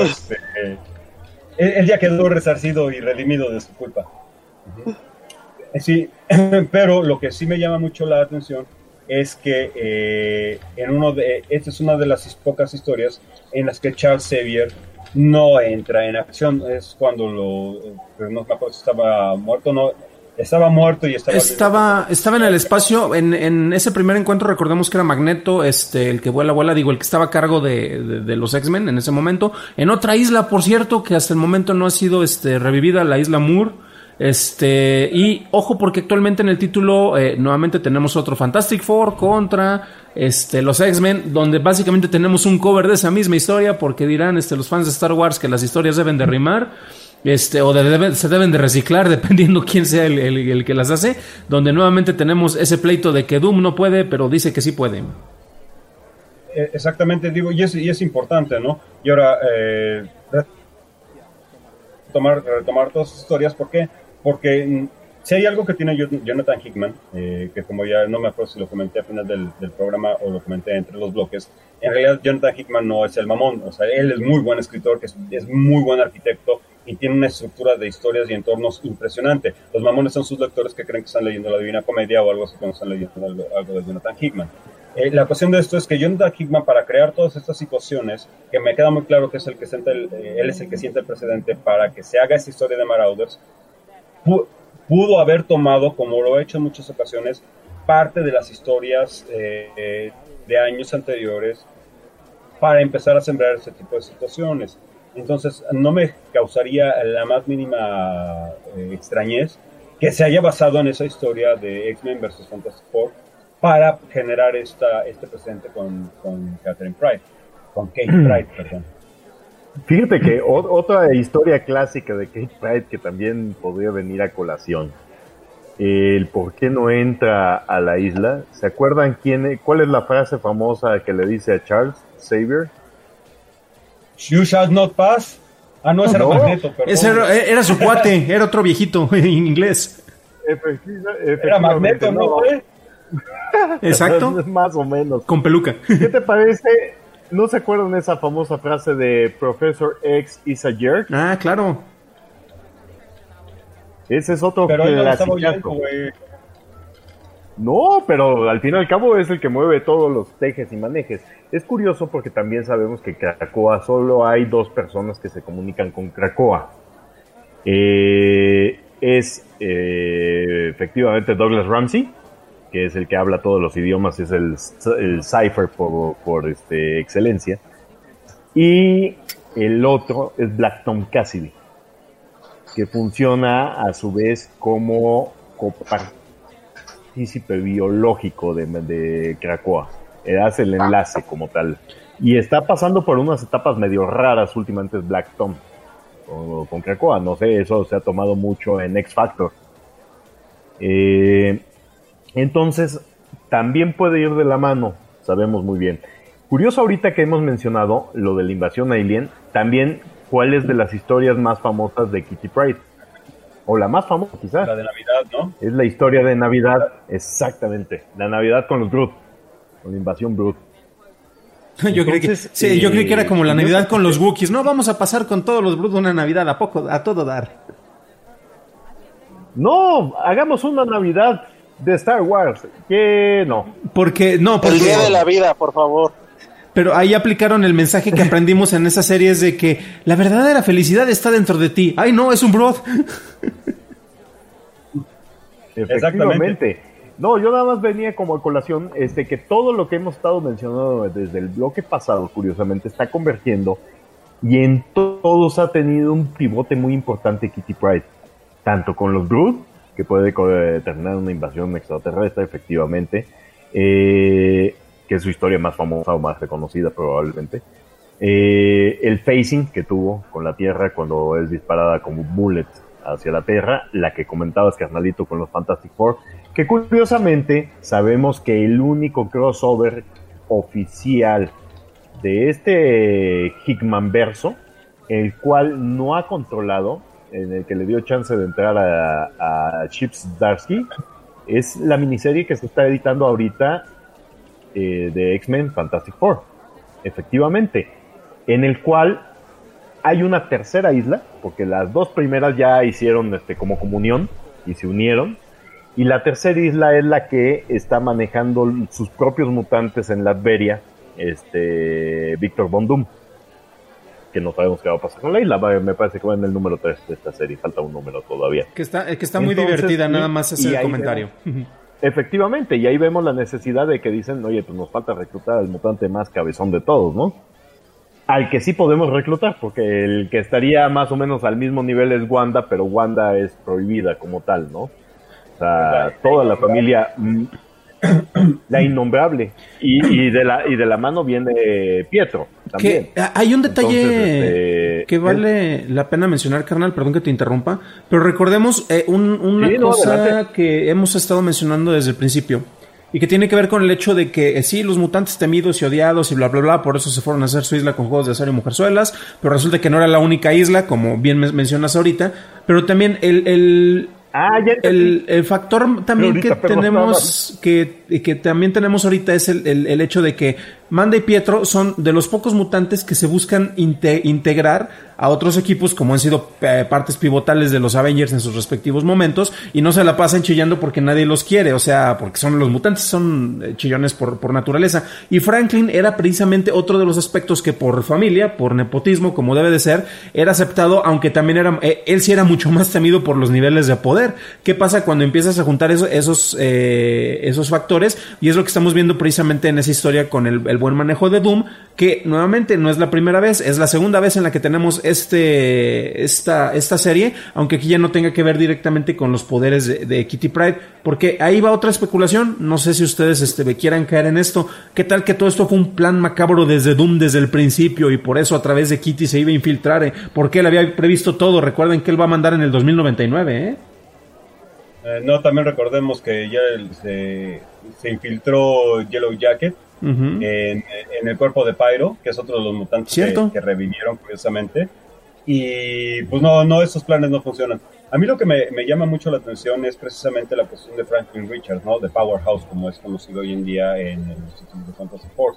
él ya quedó resarcido y redimido de su culpa. Uh-huh. Sí, pero lo que sí me llama mucho la atención es que esta es una de las pocas historias en las que Charles Xavier no entra en acción. Es cuando no me acuerdo si estaba muerto, no, estaba muerto y estaba en el espacio. En ese primer encuentro recordemos que era Magneto, el que vuela, digo, el que estaba a cargo de los X-Men en ese momento, en otra isla, por cierto, que hasta el momento no ha sido revivida, la isla Moore. Y ojo, porque actualmente en el título nuevamente tenemos otro Fantastic Four contra los X-Men, donde básicamente tenemos un cover de esa misma historia, porque dirán los fans de Star Wars que las historias deben de rimar, o se deben de reciclar, dependiendo quién sea el que las hace, donde nuevamente tenemos ese pleito de que Doom no puede, pero dice que sí puede. Exactamente, digo, y es importante, ¿no? Y ahora, retomar todas sus historias, ¿por qué? Porque si hay algo que tiene Jonathan Hickman, que como ya no me acuerdo si lo comenté al final del programa o lo comenté entre los bloques, en realidad Jonathan Hickman no es el mamón, o sea, él es muy buen escritor, que es muy buen arquitecto y tiene una estructura de historias y entornos impresionante. Los mamones son sus lectores que creen que están leyendo la Divina Comedia o algo así cuando están leyendo algo de Jonathan Hickman. La cuestión de esto es que Jonathan Hickman, para crear todas estas situaciones, que me queda muy claro que es el que él es el que siente el precedente para que se haga esta historia de Marauders, pudo haber tomado, como lo ha hecho en muchas ocasiones, parte de las historias de años anteriores para empezar a sembrar ese tipo de situaciones. Entonces, no me causaría la más mínima extrañez que se haya basado en esa historia de X-Men vs. Fantastic Four para generar este precedente con Catherine Pryde, con Kate Pryde, perdón. Fíjate que otra historia clásica de Kate Pryde que también podría venir a colación. El por qué no entra a la isla. ¿Se acuerdan cuál es la frase famosa que le dice a Charles Xavier? You shall not pass. Ah, no, ese era Magneto, perdón. Ese era su cuate, era otro viejito en inglés. Era Magneto, ¿no? Exacto. Más o menos. Con peluca. ¿Qué te parece? ¿No se acuerdan esa famosa frase de Professor X is a jerk? Ah, claro. Ese es otro clasicazo. No, pero al fin y al cabo es el que mueve todos los tejes y manejes. Es curioso porque también sabemos que Krakoa solo hay 2 personas que se comunican con Krakoa. Efectivamente Douglas Ramsey, que es el que habla todos los idiomas, es el Cypher por excelencia. Y el otro es Black Tom Cassidy, que funciona a su vez como copartícipe biológico de Krakoa. Hace el enlace como tal. Y está pasando por unas etapas medio raras últimamente Black Tom con Krakoa. No sé, eso se ha tomado mucho en X Factor. Entonces, también puede ir de la mano, sabemos muy bien. Curioso ahorita que hemos mencionado lo de la invasión alien, también cuál es de las historias más famosas de Kitty Pryde. O la más famosa, quizás. La de Navidad, ¿no? Es la historia de Navidad, exactamente. La Navidad con los Groot, con la invasión Groot. Yo creí que era como la Navidad con los Wookiees. No, vamos a pasar con todos los Groot una Navidad a todo dar. No, hagamos una Navidad de Star Wars. Que no. Porque el día de la vida, por favor. Pero ahí aplicaron el mensaje que aprendimos en esa serie, es de que la verdadera felicidad está dentro de ti. ¡Ay, no! Es un Groot. Efectivamente. No, yo nada más venía como a colación que todo lo que hemos estado mencionando desde el bloque pasado, curiosamente, está convergiendo y en todos ha tenido un pivote muy importante Kitty Pryde. Tanto con los Groot, que puede determinar una invasión extraterrestre, efectivamente, que es su historia más famosa o más reconocida probablemente. El facing que tuvo con la Tierra cuando es disparada como bullet hacia la Tierra, la que comentabas, carnalito, con los Fantastic Four, que curiosamente sabemos que el único crossover oficial de este Hickman verso, el cual no ha controlado, en el que le dio chance de entrar a Chip Zdarsky, es la miniserie que se está editando ahorita de X-Men Fantastic Four, efectivamente, en el cual hay una tercera isla, porque las 2 primeras ya hicieron como comunión y se unieron, y la tercera isla es la que está manejando sus propios mutantes en Latveria, Victor Von Doom, que no sabemos qué va a pasar con la isla. Me parece que va en el número 3 de esta serie, falta un número todavía. Que está muy divertida, nada más ese comentario. Efectivamente, y ahí vemos la necesidad de que dicen, oye, pues nos falta reclutar al mutante más cabezón de todos, ¿no? Al que sí podemos reclutar, porque el que estaría más o menos al mismo nivel es Wanda, pero Wanda es prohibida como tal, ¿no? O sea, toda la familia, la innombrable, y de la mano viene Pietro también. Hay un detalle que vale la pena mencionar, carnal, perdón que te interrumpa, pero recordemos una cosa que hemos estado mencionando desde el principio. y que tiene que ver con el hecho de que sí, los mutantes temidos y odiados y bla bla bla, por eso se fueron a hacer su isla con juegos de azar y mujerzuelas, pero resulta que no era la única isla, como bien mencionas ahorita, pero también el factor también que tenemos que también tenemos ahorita es el hecho de que Manda y Pietro son de los pocos mutantes que se buscan integrar a otros equipos, como han sido partes pivotales de los Avengers en sus respectivos momentos, y no se la pasan chillando porque nadie los quiere, o sea, porque son los mutantes, son chillones por naturaleza. Y Franklin era precisamente otro de los aspectos que por familia, por nepotismo, como debe de ser, era aceptado, aunque también era él sí era mucho más temido por los niveles de poder. ¿Qué pasa cuando empiezas a juntar esos factores? Y es lo que estamos viendo precisamente en esa historia con el buen manejo de Doom, que nuevamente no es la primera vez, es la segunda vez en la que tenemos esta serie, aunque aquí ya no tenga que ver directamente con los poderes de Kitty Pryde, porque ahí va otra especulación. No sé si ustedes quieran caer en esto. ¿Qué tal que todo esto fue un plan macabro desde Doom desde el principio y por eso a través de Kitty se iba a infiltrar? Porque él había previsto todo. Recuerden que él va a mandar en el 2099, no, también recordemos que ya se infiltró Yellow Jacket en el cuerpo de Pyro, que es otro de los mutantes que revivieron, curiosamente. Y pues no, esos planes no funcionan. A mí lo que me llama mucho la atención es precisamente la cuestión de Franklin Richards, ¿no? De Powerhouse, como es conocido hoy en día en los títulos de Fantastic Four.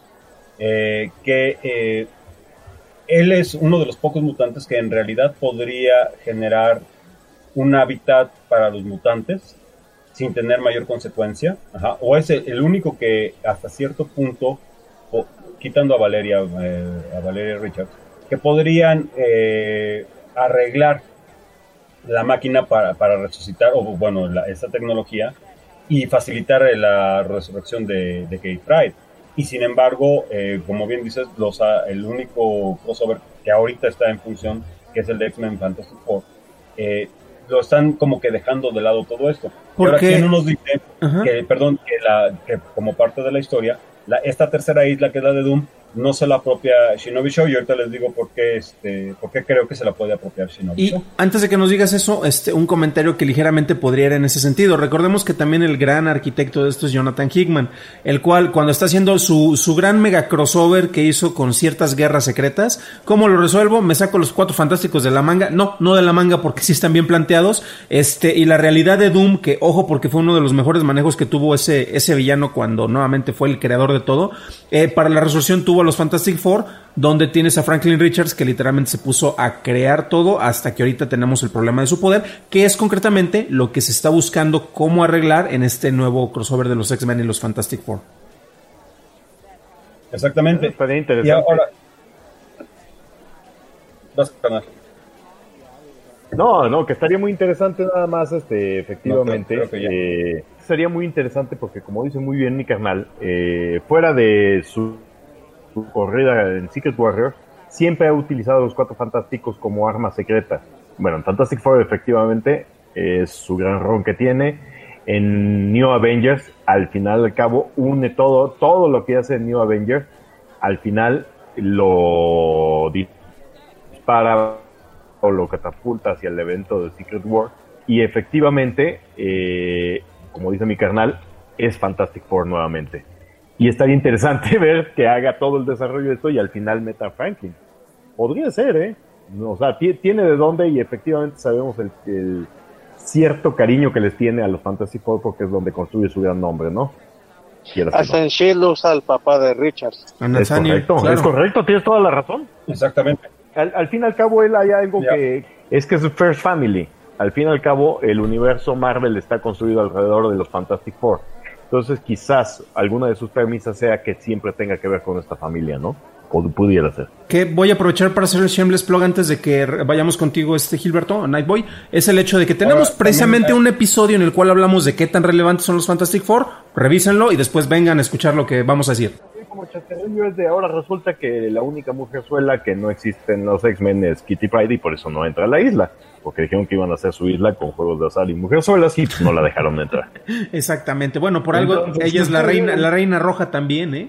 Él es uno de los pocos mutantes que en realidad podría generar un hábitat para los mutantes sin tener mayor consecuencia, o es el único que hasta cierto punto, quitando a Valeria Richards, que podrían arreglar la máquina para resucitar, o bueno, esta tecnología, y facilitar la resurrección de Kitty Pryde. Y sin embargo, como bien dices, el único crossover que ahorita está en función, que es el de X-Men Fantastic Four, lo están como que dejando de lado todo esto. Ahora, ¿quién nos dice que como parte de la historia, esta tercera isla, que es la de Doom, no se la apropia Shinobi Show? Y ahorita les digo por qué creo que se la puede apropiar Shinobi Show. Y antes de que nos digas eso, un comentario que ligeramente podría ir en ese sentido. Recordemos que también el gran arquitecto de esto es Jonathan Hickman, el cual, cuando está haciendo su gran mega crossover que hizo con ciertas guerras secretas, ¿cómo lo resuelvo? ¿Me saco los Cuatro Fantásticos de la manga? No de la manga, porque sí están bien planteados. Y la realidad de Doom, que ojo, porque fue uno de los mejores manejos que tuvo ese villano cuando nuevamente fue el creador de todo. Para la resolución tuvo los Fantastic Four, donde tienes a Franklin Richards, que literalmente se puso a crear todo hasta que ahorita tenemos el problema de su poder, que es concretamente lo que se está buscando cómo arreglar en este nuevo crossover de los X-Men y los Fantastic Four. Exactamente. Estaría interesante. Y ahora, No, que estaría muy interesante nada más, efectivamente. No, creo que sería muy interesante porque, como dice muy bien mi carnal, fuera de su corrida en Secret Warriors, siempre ha utilizado a los Cuatro Fantásticos como arma secreta. Bueno, en Fantastic Four efectivamente es su gran ron que tiene. En New Avengers, al final al cabo, une todo lo que hace en New Avengers, al final lo dispara o lo catapulta hacia el evento de Secret War, y efectivamente, como dice mi carnal, es Fantastic Four nuevamente. Y estaría interesante ver que haga todo el desarrollo de esto y al final meta a Franklin. Podría ser, O sea, tiene de dónde, y efectivamente sabemos el cierto cariño que les tiene a los Fantastic Four, porque es donde construye su gran nombre, ¿no? Hasta en Shield usa al papá de Richards. Es correcto, claro. Es correcto, tienes toda la razón. Exactamente. Al fin y al cabo, él hay algo que es su First Family. Al fin y al cabo, el universo Marvel está construido alrededor de los Fantastic Four. Entonces, quizás alguna de sus premisas sea que siempre tenga que ver con esta familia, ¿no? O pudiera ser. Que voy a aprovechar para hacer el shameless plug antes de que vayamos contigo, Gilberto, Nightboy. Es el hecho de que tenemos precisamente un episodio en el cual hablamos de qué tan relevantes son los Fantastic Four. Revísenlo y después vengan a escuchar lo que vamos a decir. Como chascarrillo es de ahora, resulta que la única mujerzuela que no existe en los X-Men es Kitty Pryde, y por eso no entra a la isla, porque dijeron que iban a hacer su isla con juegos de azar y mujerzuelas, y no la dejaron entrar. Exactamente. Bueno, por algo ella es la reina roja también,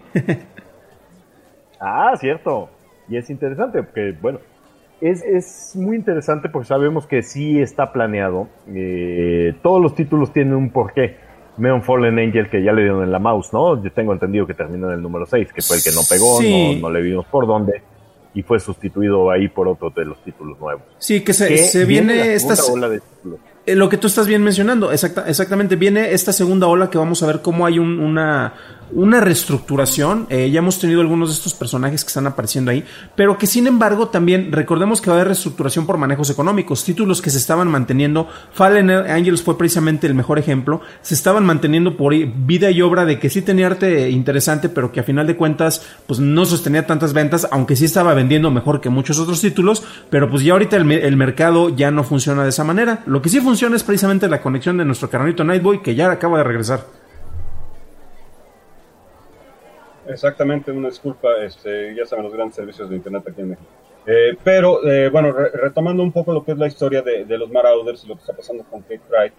Ah, cierto. Y es interesante porque, bueno, es muy interesante porque sabemos que sí está planeado. Todos los títulos tienen un porqué. Meon Fallen Angel, que ya le dieron en la mouse, ¿no? Yo tengo entendido que terminó en el número 6, que fue el que no pegó, sí. no le vimos por dónde, y fue sustituido ahí por otro de los títulos nuevos. Sí, que se viene esta ola de títulos. Lo que tú estás bien mencionando, exactamente, viene esta segunda ola que vamos a ver cómo hay una reestructuración. Ya hemos tenido algunos de estos personajes que están apareciendo ahí, pero que sin embargo también recordemos que va a haber reestructuración por manejos económicos. Títulos que se estaban manteniendo, Fallen Angels fue precisamente el mejor ejemplo, se estaban manteniendo por vida y obra de que sí tenía arte interesante, pero que a final de cuentas pues no sostenía tantas ventas, aunque sí estaba vendiendo mejor que muchos otros títulos, pero pues ya ahorita el mercado ya no funciona de esa manera. Lo que sí funciona es precisamente la conexión de nuestro carnalito Nightboy, que ya acaba de regresar. Exactamente, una disculpa, ya saben los grandes servicios de internet aquí en México. Pero, bueno, retomando un poco lo que es la historia de los Marauders y lo que está pasando con Kate Pryde,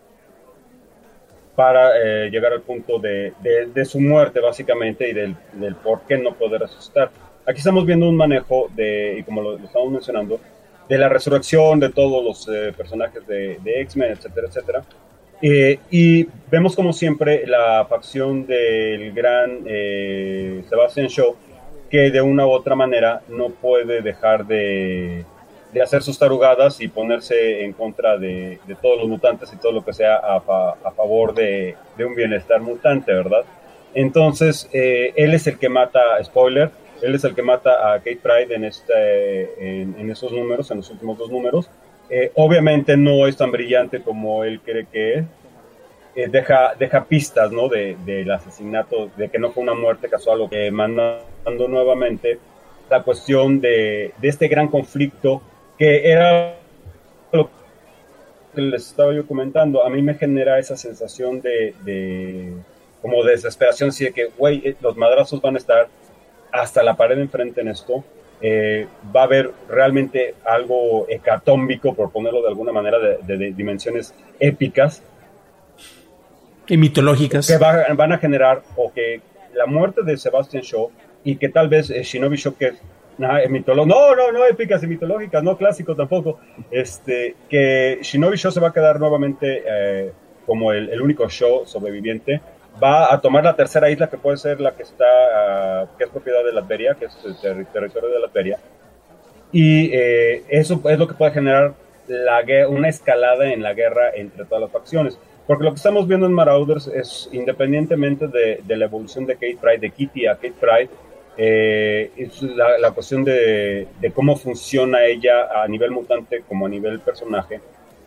para llegar al punto de su muerte, básicamente, y del por qué no poder resucitar. Aquí estamos viendo un manejo y como lo estamos mencionando, de la resurrección de todos los personajes de X-Men, etcétera, etcétera. Y vemos como siempre la facción del gran Sebastian Shaw, que de una u otra manera no puede dejar de hacer sus tarugadas y ponerse en contra de todos los mutantes y todo lo que sea a favor de un bienestar mutante, ¿verdad? Entonces, él es el que mata, spoiler, él es el que mata a Kate Pryde en esos números, en los últimos 2 números. Obviamente no es tan brillante como él cree que es. Deja pistas, ¿no? del asesinato, de que no fue una muerte casual, o que mandando nuevamente la cuestión de este gran conflicto que era lo que les estaba yo comentando. A mí me genera esa sensación como de desesperación, así de que, güey, los madrazos van a estar hasta la pared enfrente en esto. Va a haber realmente algo hecatómbico, por ponerlo de alguna manera, de dimensiones épicas y mitológicas, que van a generar, o que la muerte de Sebastian Shaw, y que tal vez Shinobi Shaw, que no épicas y mitológicas, no clásico tampoco, que Shinobi Shaw se va a quedar nuevamente como el único Shaw sobreviviente. Va a tomar la tercera isla, que puede ser la que está, que es propiedad de Latveria, que es el territorio de Latveria, y eso es lo que puede generar una escalada en la guerra entre todas las facciones, porque lo que estamos viendo en Marauders es, independientemente de la evolución de Kate Pryde, de Kitty a Kate Pryde, es la cuestión de cómo funciona ella a nivel mutante como a nivel personaje.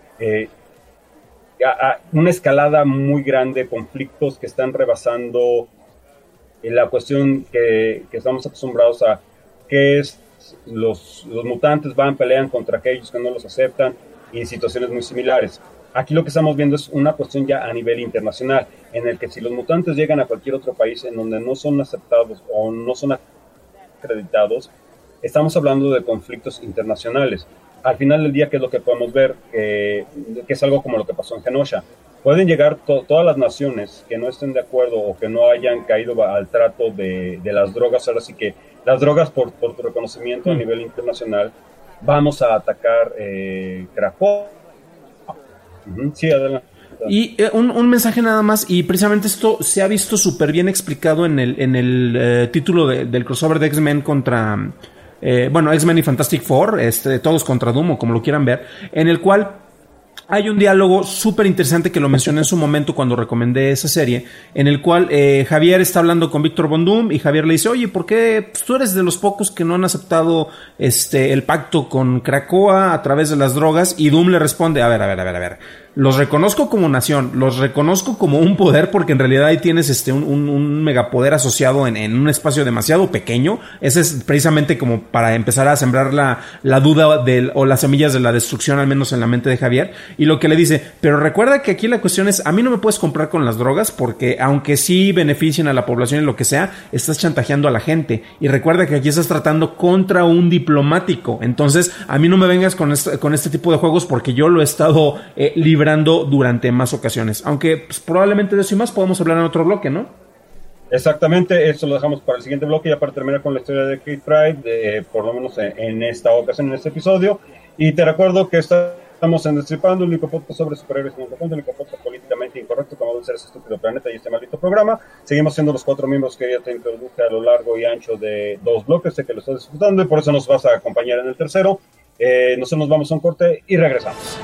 Una escalada muy grande, conflictos que están rebasando la cuestión que estamos acostumbrados a, que es los mutantes pelean contra aquellos que no los aceptan, y situaciones muy similares. Aquí lo que estamos viendo es una cuestión ya a nivel internacional, en el que si los mutantes llegan a cualquier otro país en donde no son aceptados o no son acreditados, estamos hablando de conflictos internacionales. Al final del día, ¿qué es lo que podemos ver? Que es algo como lo que pasó en Genosha. Pueden llegar todas las naciones que no estén de acuerdo o que no hayan caído al trato de las drogas. Ahora sí que las drogas, por tu reconocimiento a nivel internacional, vamos a atacar Krakow. Sí, adelante. Y un mensaje nada más, y precisamente esto se ha visto súper bien explicado en el título del crossover de X-Men contra... X-Men y Fantastic Four, todos contra Doom, o como lo quieran ver, en el cual hay un diálogo súper interesante que lo mencioné en su momento cuando recomendé esa serie, en el cual Javier está hablando con Víctor Von Doom, y Javier le dice, oye, ¿por qué pues, tú eres de los pocos que no han aceptado el pacto con Krakoa a través de las drogas? Y Doom le responde, a ver, los reconozco como nación, los reconozco como un poder, porque en realidad ahí tienes un megapoder asociado en un espacio demasiado pequeño. Ese es precisamente como para empezar a sembrar la duda o las semillas de la destrucción, al menos en la mente de Javier. Y lo que le dice, pero recuerda que aquí la cuestión es, a mí no me puedes comprar con las drogas, porque aunque sí beneficien a la población y lo que sea, estás chantajeando a la gente. Y recuerda que aquí estás tratando contra un diplomático. Entonces, a mí no me vengas con este tipo de juegos, porque yo lo he estado librando durante más ocasiones. Aunque pues, probablemente de eso y más podemos hablar en otro bloque, ¿no? Exactamente, eso lo dejamos para el siguiente bloque, ya para terminar con la historia de Kate Pryde, por lo menos en esta ocasión, en este episodio. Y te recuerdo que esta Estamos en Destripando, el único podcast sobre superhéroes en el mundo, el único podcast políticamente incorrecto como debe ser ese estúpido planeta y este maldito programa. Seguimos siendo los 4 miembros que ya te introduje a lo largo y ancho de 2 bloques, sé que lo estás disfrutando y por eso nos vas a acompañar en el tercero. Nosotros nos vamos a un corte y regresamos.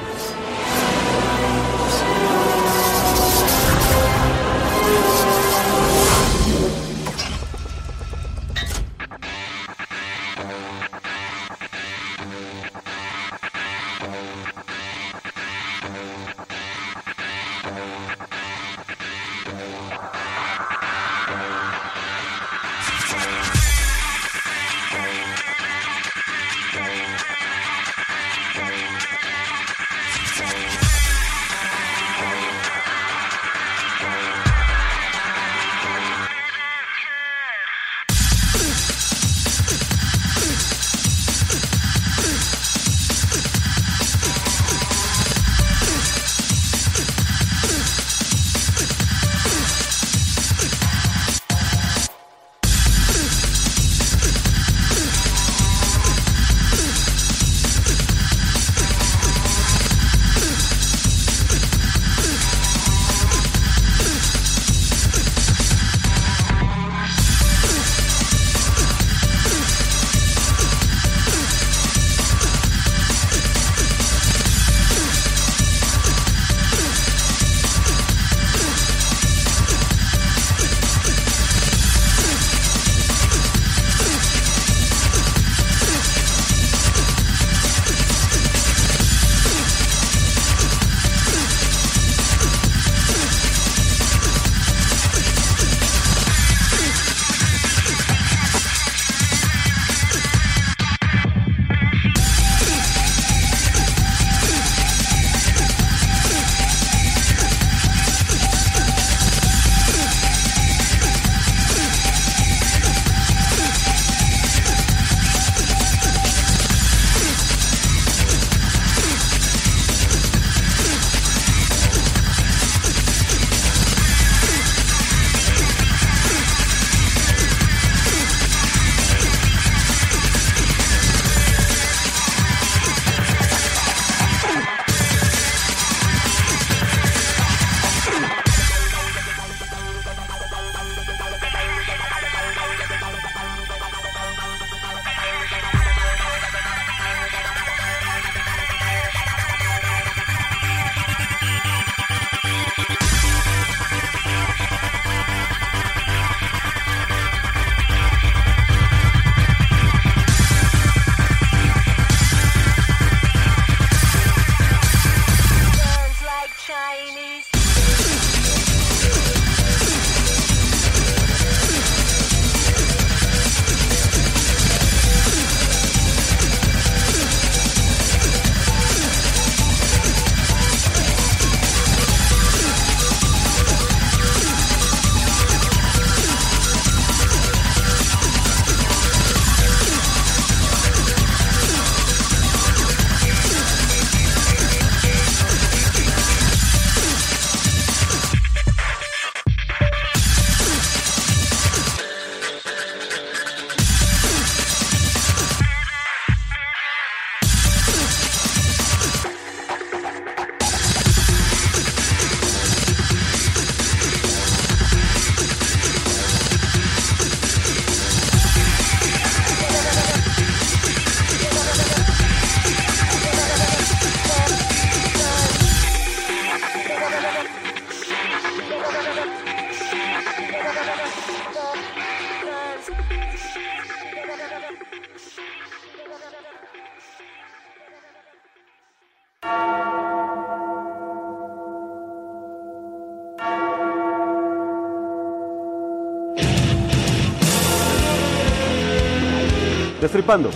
Destripando.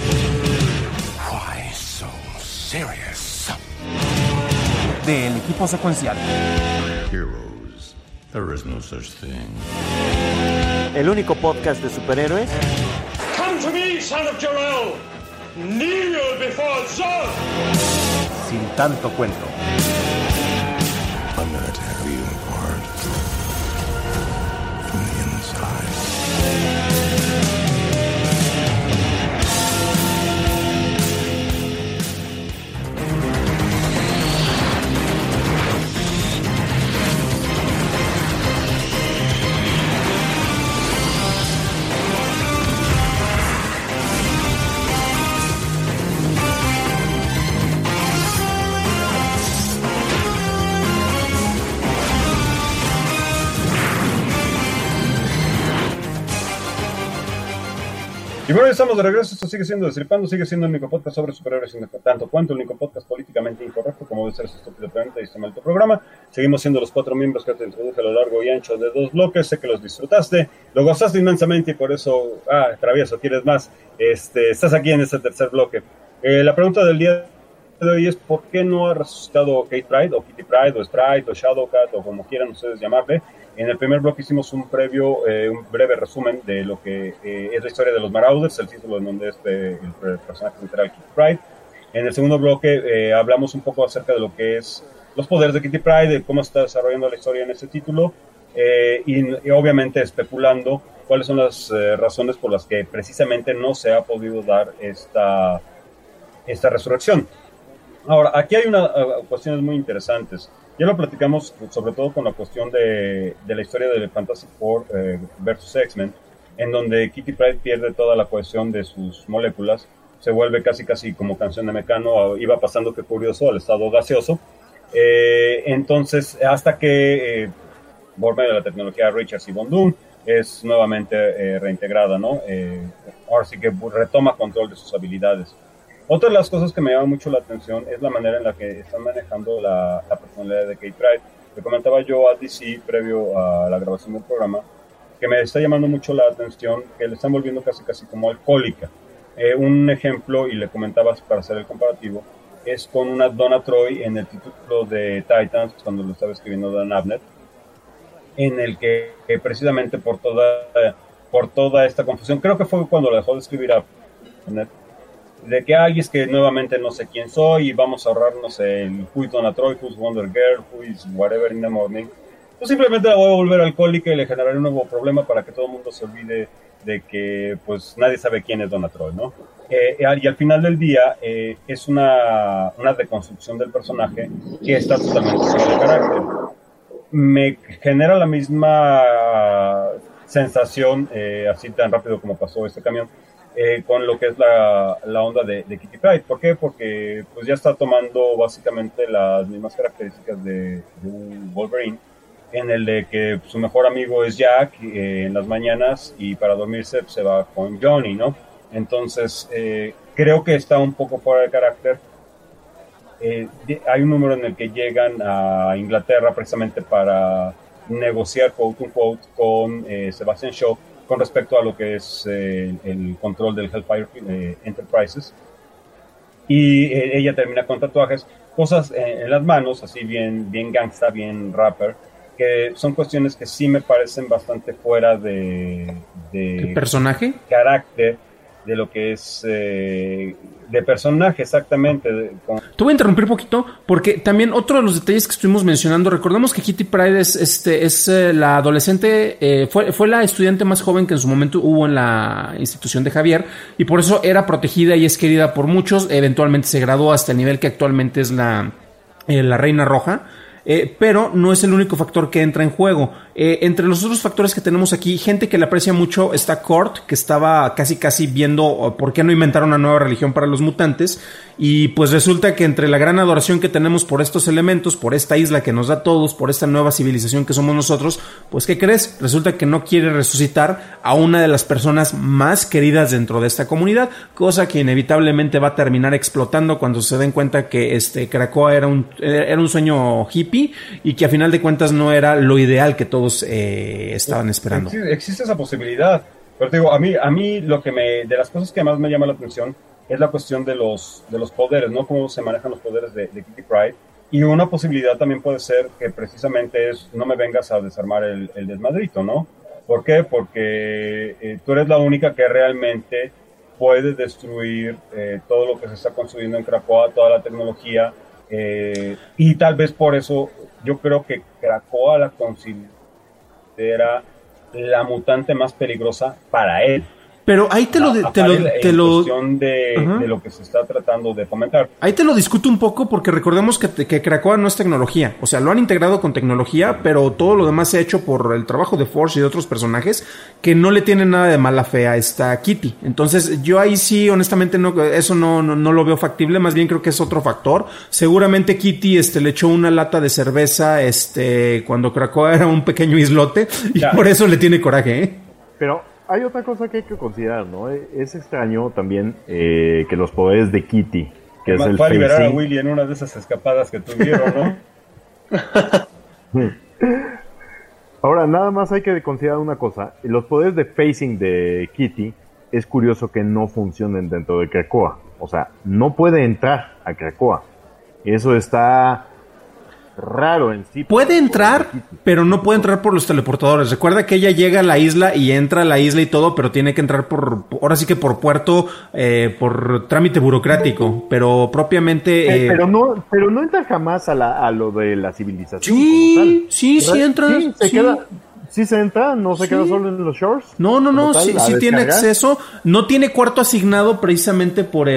Why so serious? Del equipo secuencial. Heroes. There is no such thing. El único podcast de superhéroes. Come to me, son of Jor-El. Kneel before Zod. Sin tanto cuento. I'm gonna tear you apart from the inside. Y bueno, ya estamos de regreso. Esto sigue siendo Destripando, sigue siendo el único podcast sobre superhéroes, tanto cuanto el único podcast políticamente incorrecto como debe ser este estúpido planeta y este maldito programa. Seguimos siendo los 4 miembros que te introduje a lo largo y ancho de 2 bloques. Sé que los disfrutaste, lo gozaste inmensamente y por eso, travieso, quieres más. Estás aquí en este tercer bloque. La pregunta del día de hoy es: ¿por qué no ha resucitado Kate Pryde, o Kitty Pryde, o Sprite, o Shadowcat, o como quieran ustedes llamarle? En el primer bloque hicimos un breve resumen de lo que es la historia de los Marauders, el título en donde el personaje literal Kitty Pryde. En el segundo bloque hablamos un poco acerca de lo que es los poderes de Kitty Pryde, de cómo se está desarrollando la historia en ese título, y obviamente especulando cuáles son las razones por las que precisamente no se ha podido dar esta resurrección. Ahora, aquí hay cuestiones muy interesantes. Ya lo platicamos sobre todo con la cuestión de la historia de Fantastic Four versus X-Men, en donde Kitty Pryde pierde toda la cohesión de sus moléculas, se vuelve casi como canción de Mecano, iba pasando, qué curioso, al estado gaseoso. Entonces, hasta que por medio de la tecnología de Richards y Von Doom es nuevamente reintegrada, ¿no? Ahora sí que retoma control de sus habilidades. Otra de las cosas que me llama mucho la atención es la manera en la que están manejando la personalidad de Kate Pryde. Le comentaba yo a DC previo a la grabación del programa que me está llamando mucho la atención que le están volviendo casi como alcohólica. Un ejemplo, y le comentabas para hacer el comparativo, es con una Donna Troy en el título de Titans, cuando lo estaba escribiendo Dan Abnett, en el que precisamente por toda esta confusión, creo que fue cuando la dejó de escribir Abnett, de que es que nuevamente no sé quién soy y vamos a ahorrarnos el who is Donna Troy, who's Wonder Girl, who is whatever in the morning. Pues simplemente la voy a volver alcohólica y le generaré un nuevo problema para que todo el mundo se olvide de que pues nadie sabe quién es Donna Troy, ¿no? Y al final del día es una deconstrucción del personaje que está totalmente fuera de carácter. Me genera la misma sensación, así tan rápido como pasó este camión, con lo que es la onda de Kitty Pryde. ¿Por qué? Porque pues ya está tomando básicamente las mismas características de un Wolverine, en el de que su mejor amigo es Jack en las mañanas y para dormirse se va con Johnny, ¿no? Entonces creo que está un poco fuera de carácter. Hay un número en el que llegan a Inglaterra precisamente para negociar quote unquote con Sebastian Shaw con respecto a lo que es el control del Hellfire Enterprises, y ella termina con tatuajes, cosas en las manos, así bien gangsta, bien rapper, que son cuestiones que sí me parecen bastante fuera de ¿el personaje? Carácter, de lo que es de personaje, exactamente. Te voy a interrumpir un poquito, porque también otro de los detalles que estuvimos mencionando, recordemos que Kitty Pryde es la adolescente, fue la estudiante más joven que en su momento hubo en la institución de Javier, y por eso era protegida y es querida por muchos. Eventualmente se graduó hasta el nivel que actualmente es la Reina Roja. Pero no es el único factor que entra en juego. Entre los otros factores que tenemos aquí, gente que le aprecia mucho, está Kurt, que estaba casi viendo por qué no inventar una nueva religión para los mutantes, y pues resulta que entre la gran adoración que tenemos por estos elementos, por esta isla que nos da a todos, por esta nueva civilización que somos nosotros, pues ¿qué crees? Resulta que no quiere resucitar a una de las personas más queridas dentro de esta comunidad, cosa que inevitablemente va a terminar explotando cuando se den cuenta que Krakoa era un sueño hippie y que a final de cuentas no era lo ideal que todos estaban esperando. Existe esa posibilidad, pero te digo, a mí de las cosas que más me llama la atención es la cuestión de los poderes, ¿no? Cómo se manejan los poderes de Kitty Pryde. Y una posibilidad también puede ser que precisamente no me vengas a desarmar el desmadrito, ¿no? ¿Por qué? Porque tú eres la única que realmente puede destruir todo lo que se está construyendo en Krakoa, toda la tecnología, y tal vez por eso yo creo que Krakoa la considera la mutante más peligrosa para él. Pero ahí te lo cuestión de lo que se está tratando de fomentar. Ahí te lo discuto un poco, porque recordemos que Krakoa no es tecnología. O sea, lo han integrado con tecnología, pero todo lo demás se ha hecho por el trabajo de Forge y de otros personajes que no le tienen nada de mala fe a esta Kitty. Entonces, yo ahí sí, honestamente, eso no lo veo factible. Más bien creo que es otro factor. Seguramente Kitty le echó una lata de cerveza cuando Krakoa era un pequeño islote, y por eso le tiene coraje, ¿eh? Pero hay otra cosa que hay que considerar, ¿no? Es extraño también que los poderes de Kitty, que es el fue a liberar a Willy en una de esas escapadas que tuvieron, ¿no? Ahora, nada más hay que considerar una cosa. Los poderes de phasing de Kitty es curioso que no funcionen dentro de Krakoa. O sea, no puede entrar a Krakoa. Eso está raro en sí. Puede entrar, pero no puede entrar por los teleportadores. Recuerda que ella llega a la isla y entra a la isla y todo, pero tiene que entrar ahora sí que por puerto, por trámite burocrático, pero propiamente... pero no entra jamás a lo de la civilización. Sí, sí entra. Sí, se queda... Sí se entra, no se queda solo en los shores. No, sí tiene acceso. No tiene cuarto asignado precisamente por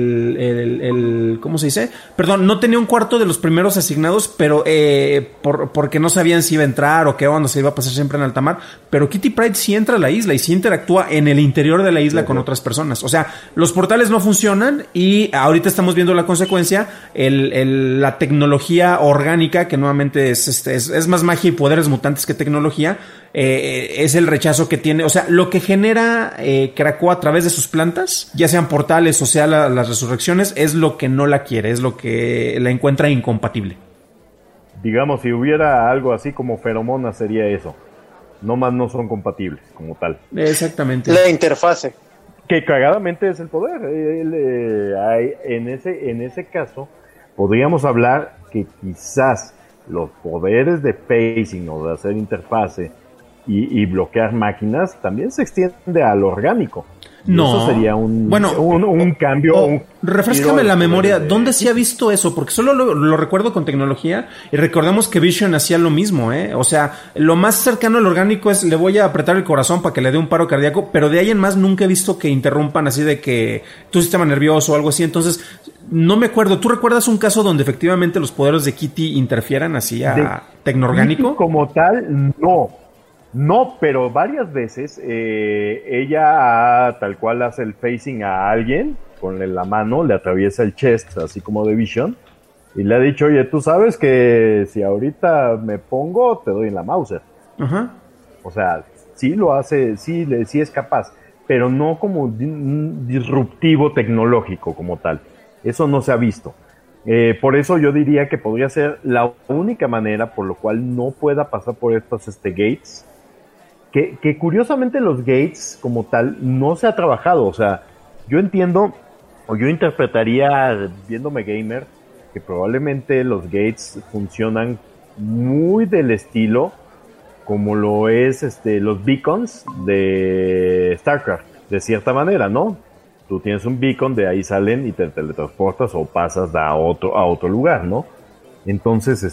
el ¿cómo se dice? Perdón, no tenía un cuarto de los primeros asignados, pero porque no sabían si iba a entrar o qué onda, se iba a pasar siempre en alta mar. Pero Kitty Pryde sí entra a la isla y sí interactúa en el interior de la isla con otras personas. O sea, los portales no funcionan y ahorita estamos viendo la consecuencia, la tecnología orgánica, que nuevamente es más magia y poderes mutantes que tecnología. Es el rechazo que tiene, o sea, lo que genera Krakoa a través de sus plantas, ya sean portales o sea las resurrecciones, es lo que no la quiere, es lo que la encuentra incompatible. Digamos, si hubiera algo así como feromonas sería eso, nomás no son compatibles como tal. Exactamente. La interfase. Que cagadamente es el poder. En ese caso podríamos hablar que quizás los poderes de phasing o de hacer interfase y bloquear máquinas también se extiende al orgánico. No. Eso sería un cambio. Refréscame la memoria. ¿Dónde se ha visto eso? Porque solo lo recuerdo con tecnología y recordemos que Vision hacía lo mismo, ¿eh? O sea, lo más cercano al orgánico es le voy a apretar el corazón para que le dé un paro cardíaco, pero de ahí en más nunca he visto que interrumpan así de que tu sistema nervioso o algo así. Entonces, no me acuerdo. ¿Tú recuerdas un caso donde efectivamente los poderes de Kitty interfieran así a tecnoorgánico? Como tal, no, pero varias veces ella tal cual hace el phasing a alguien con la mano, le atraviesa el chest, así como de Vision, y le ha dicho, oye, tú sabes que si ahorita me pongo, te doy en la Mauser. Ajá. O sea, sí lo hace, sí es capaz, pero no como un disruptivo tecnológico como tal. Eso no se ha visto. Por eso yo diría que podría ser la única manera por lo cual no pueda pasar por estos gates. Que curiosamente los gates como tal no se ha trabajado. O sea, yo entiendo, o yo interpretaría, viéndome gamer, que probablemente los gates funcionan muy del estilo como lo es los beacons de StarCraft, de cierta manera, ¿no? Tú tienes un beacon, de ahí salen y te teletransportas o pasas a otro lugar, ¿no? Entonces,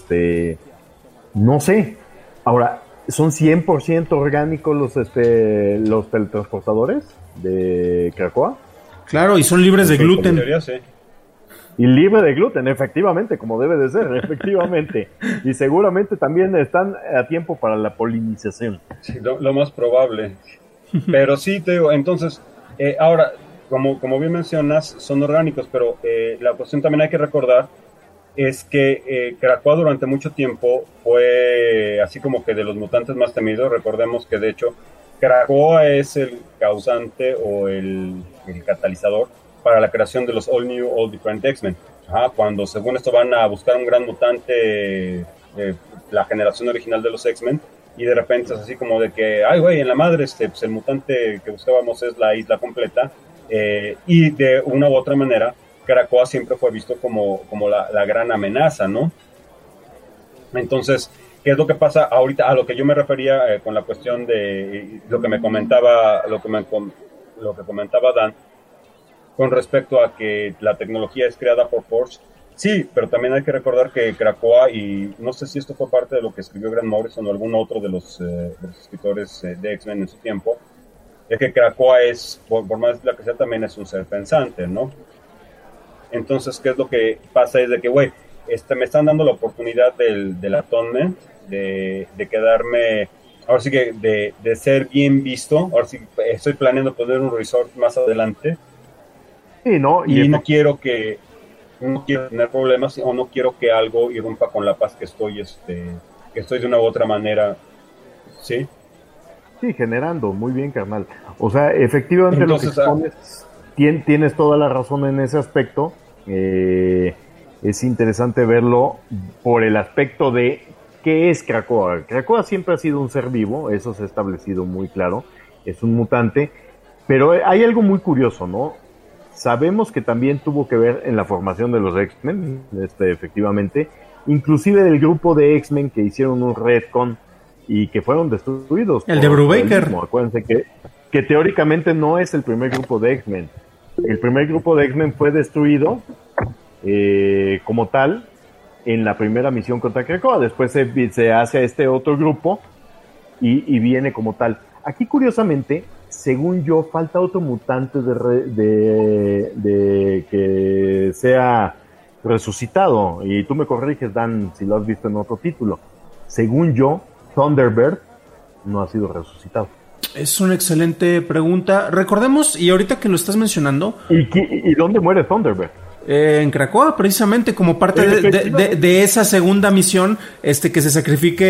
no sé. Ahora, ¿son 100% orgánicos los teletransportadores de Krakoa? Claro, y son libres de gluten. En teoría, sí. Y libre de gluten, efectivamente, como debe de ser, efectivamente. Y seguramente también están a tiempo para la polinización. Sí, lo más probable. Pero sí, te digo, entonces, ahora, como bien mencionas, son orgánicos, pero la cuestión también hay que recordar es que Krakoa durante mucho tiempo fue así como que de los mutantes más temidos. Recordemos que de hecho Krakoa es el causante o el catalizador para la creación de los All New, All Different X-Men. Cuando según esto van a buscar un gran mutante, la generación original de los X-Men, y de repente es así como de que, ay güey, en la madre, pues el mutante que buscábamos es la isla completa, y de una u otra manera Krakoa siempre fue visto como la gran amenaza, ¿no? Entonces, ¿qué es lo que pasa ahorita? A lo que yo me refería con la cuestión de lo que me comentaba, lo que comentaba Dan, con respecto a que la tecnología es creada por Forge. Sí, pero también hay que recordar que Krakoa, y no sé si esto fue parte de lo que escribió Grant Morrison o algún otro de los escritores de X-Men en su tiempo, es que Krakoa es, por más de la que sea, también es un ser pensante, ¿no? Entonces, ¿qué es lo que pasa? Es de que, güey, me están dando la oportunidad del atonement, de quedarme, ahora sí que de ser bien visto. Ahora sí estoy planeando poner un resort más adelante. Sí, ¿no? Y no quiero tener problemas, o no quiero que algo irrumpa con la paz que estoy de una u otra manera, ¿sí? Sí, generando, muy bien, carnal. O sea, efectivamente entonces, lo que expones, tienes toda la razón en ese aspecto. Es interesante verlo por el aspecto de qué es Krakoa. Krakoa siempre ha sido un ser vivo, eso se ha establecido muy claro, es un mutante, pero hay algo muy curioso, ¿no? Sabemos que también tuvo que ver en la formación de los X-Men, efectivamente, inclusive del grupo de X-Men que hicieron un retcon y que fueron destruidos. El de Brubaker. Acuérdense que teóricamente no es el primer grupo de X-Men. El primer grupo de X-Men fue destruido como tal en la primera misión contra Krakoa. Después se hace este otro grupo y viene como tal. Aquí, curiosamente, según yo, falta otro mutante de que sea resucitado. Y tú me corriges, Dan, si lo has visto en otro título. Según yo, Thunderbird no ha sido resucitado. Es una excelente pregunta. Recordemos, y ahorita que lo estás mencionando... ¿Y dónde muere Thunderbird? En Krakoa, precisamente, como parte de esa segunda misión, que se sacrifique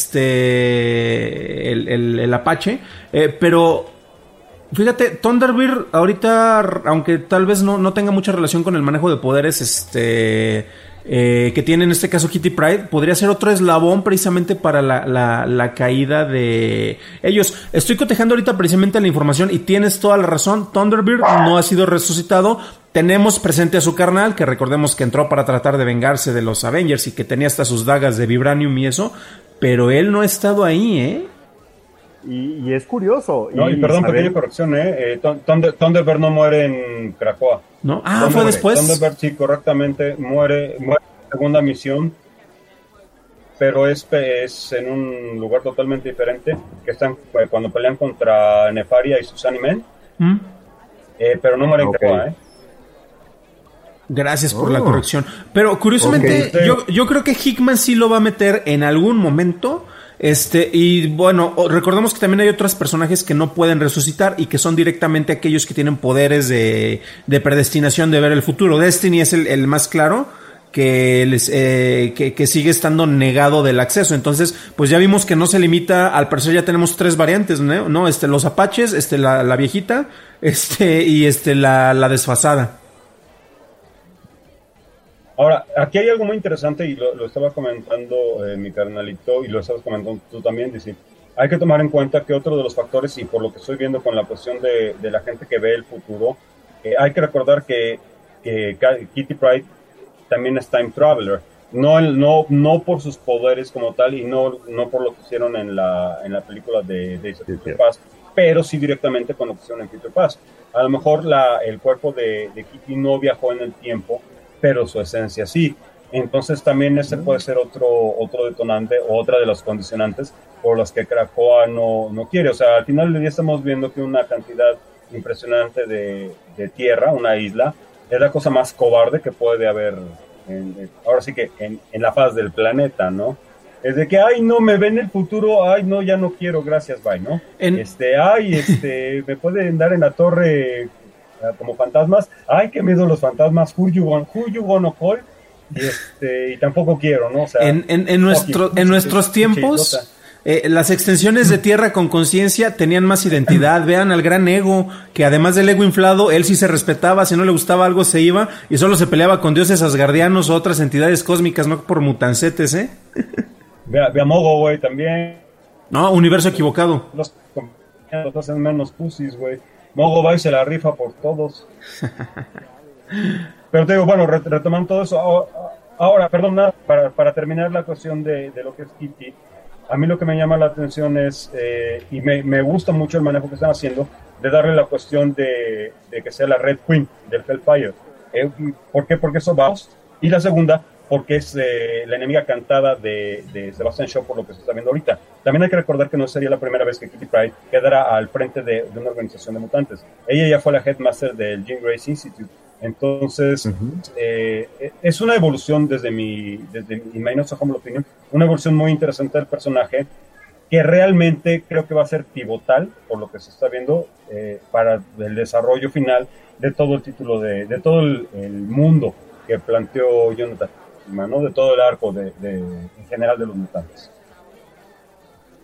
el Apache. Pero fíjate, Thunderbird ahorita, aunque tal vez no tenga mucha relación con el manejo de poderes, que tiene en este caso Kitty Pryde, podría ser otro eslabón precisamente para la caída de ellos. Estoy cotejando ahorita precisamente la información y tienes toda la razón. Thunderbird no ha sido resucitado. Tenemos presente a su carnal, que recordemos que entró para tratar de vengarse de los Avengers y que tenía hasta sus dagas de vibranium y eso, pero él no ha estado ahí, ¿eh? Y es curioso. No, y perdón, pequeña corrección, Thunderbird no muere en Krakoa. ¿No? Fue después. Thunderbird sí, correctamente, muere en la segunda misión, pero es en un lugar totalmente diferente, que están cuando pelean contra Nefaria y sus Animen, pero no muere en Krakoa, Gracias por la corrección. Pero curiosamente, yo creo que Hickman sí lo va a meter en algún momento. Y bueno, recordemos que también hay otros personajes que no pueden resucitar y que son directamente aquellos que tienen poderes de predestinación de ver el futuro. Destiny es el más claro, que sigue estando negado del acceso. Entonces, pues ya vimos que no se limita, al parecer ya tenemos 3 variantes, ¿no? Los apaches, la viejita, y la desfasada. Ahora, aquí hay algo muy interesante y lo estaba comentando mi carnalito y lo estabas comentando tú también, dice, hay que tomar en cuenta que otro de los factores, y por lo que estoy viendo con la cuestión de la gente que ve el futuro, hay que recordar que Kitty Pryde también es time traveler, no por sus poderes como tal y no por lo que hicieron en la película de Days of Future Past, pero sí directamente con lo que hicieron en Future Past. A lo mejor el cuerpo de Kitty no viajó en el tiempo, pero su esencia sí. Entonces también ese puede ser otro detonante o otra de los condicionantes por los que Krakoa no quiere. O sea, al final del día estamos viendo que una cantidad impresionante de tierra, una isla, es la cosa más cobarde que puede haber ahora sí que en la faz del planeta, ¿no? Es de que, ay, no, me ven el futuro, ay, no, ya no quiero, gracias, bye, ¿no? Me pueden dar en la torre como fantasmas, ay, qué miedo los fantasmas, who you gonna call? Y tampoco quiero, ¿no? O sea, en nuestros tiempos, las extensiones de tierra con conciencia tenían más identidad. Vean al gran Ego, que además del ego inflado, él sí se respetaba, si no le gustaba algo se iba y solo se peleaba con dioses asgardianos o otras entidades cósmicas, no por mutancetes, ¿eh? Ve a Mogo, güey, también. No, universo equivocado. Los hacen menos pussies, güey. Mogo va y se la rifa por todos. Pero te digo, bueno, retomando todo eso. Ahora, perdón, para terminar la cuestión de lo que es Kitty, a mí lo que me llama la atención es, y me gusta mucho el manejo que están haciendo, de darle la cuestión de que sea la Red Queen del Hellfire. ¿Por qué? Porque eso va. Y la segunda, porque es la enemiga cantada de Sebastian Shaw, por lo que se está viendo ahorita. También hay que recordar que no sería la primera vez que Kitty Pryde quedara al frente de una organización de mutantes. Ella ya fue la headmaster del Jean Grey's Institute. Entonces, es una evolución desde mi menos humble opinion, una evolución muy interesante del personaje, que realmente creo que va a ser pivotal, por lo que se está viendo, para el desarrollo final de todo el título, de todo el mundo que planteó Jonathan, ¿no? De todo el arco en general de los mutantes.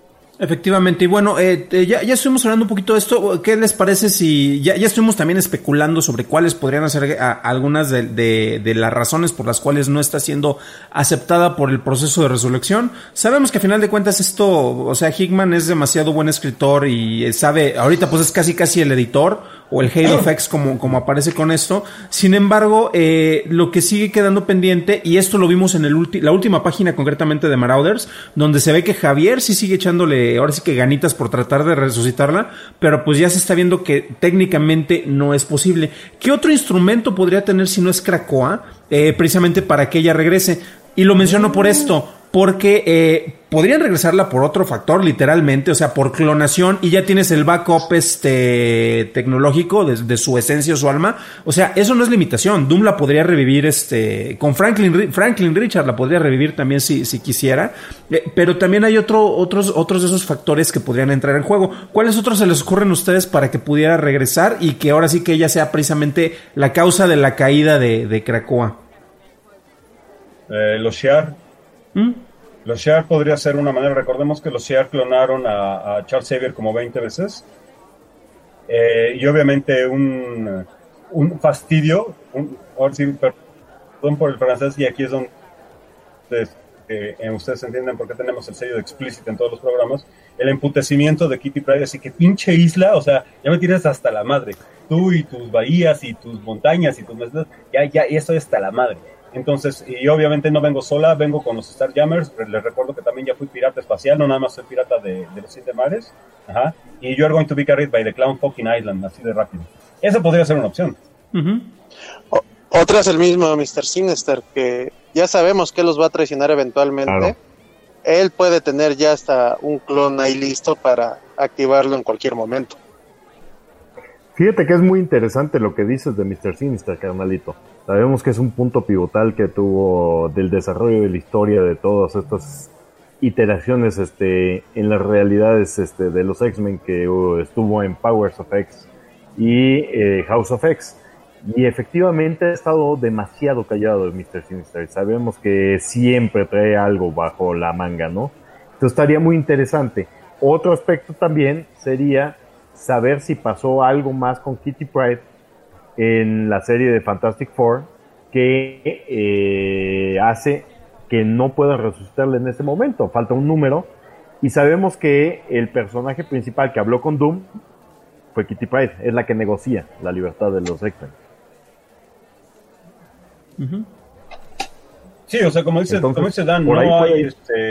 Efectivamente, y bueno, ya estuvimos hablando un poquito de esto. ¿Qué les parece si ya estuvimos también especulando sobre cuáles podrían ser algunas de las razones por las cuales no está siendo aceptada por el proceso de resurrección? Sabemos que a final de cuentas esto, o sea, Hickman es demasiado buen escritor y sabe, ahorita pues es casi el editor o el Head of X como aparece con esto. Sin embargo, lo que sigue quedando pendiente, y esto lo vimos en la última página concretamente de Marauders, donde se ve que Javier sí sigue echándole ahora sí que ganitas por tratar de resucitarla, pero pues ya se está viendo que técnicamente no es posible. ¿Qué otro instrumento podría tener si no es Krakoa? Precisamente para que ella regrese. Y lo menciono por esto, porque podrían regresarla por otro factor, literalmente, o sea, por clonación, y ya tienes el backup tecnológico de su esencia o su alma. O sea, eso no es limitación. Doom la podría revivir con Franklin Richard la podría revivir también si quisiera, pero también hay otros de esos factores que podrían entrar en juego. ¿Cuáles otros se les ocurren a ustedes para que pudiera regresar y que ahora sí que ella sea precisamente la causa de la caída de Krakoa? Los Shi'ar. Los Shi'ar podría ser una manera. Recordemos que los Shi'ar clonaron a Charles Xavier como 20 veces. Y obviamente un fastidio. Ahora sí, perdón por el francés, y aquí es donde ustedes entienden por qué tenemos el sello de explícito en todos los programas. El emputecimiento de Kitty Pryde, así que pinche isla, o sea, ya me tiras hasta la madre. Tú y tus bahías y tus montañas y tus mesas, ya estoy hasta la madre. Entonces, y obviamente no vengo sola, vengo con los Starjammers. Les recuerdo que también ya fui pirata espacial, no nada más soy pirata de los 7 mares. Ajá. Y you are going to be carried by the Clown fucking Island, así de rápido. Esa podría ser una opción. Otra es el mismo Mr. Sinister, que ya sabemos que los va a traicionar eventualmente. Claro. Él puede tener ya hasta un clon ahí listo para activarlo en cualquier momento. Fíjate que es muy interesante lo que dices de Mr. Sinister, carnalito. Sabemos que es un punto pivotal que tuvo del desarrollo de la historia de todas estas iteraciones en las realidades de los X-Men, que estuvo en Powers of X y House of X. Y efectivamente ha estado demasiado callado el Mr. Sinister. Sabemos que siempre trae algo bajo la manga, ¿no? Entonces estaría muy interesante. Otro aspecto también sería saber si pasó algo más con Kitty Pryde en la serie de Fantastic Four que hace que no pueda resucitarle en este momento. Falta un número y sabemos que el personaje principal que habló con Doom fue Kitty Pryde, es la que negocia la libertad de los X-Men. Sí, o sea, como dice Dan, no hay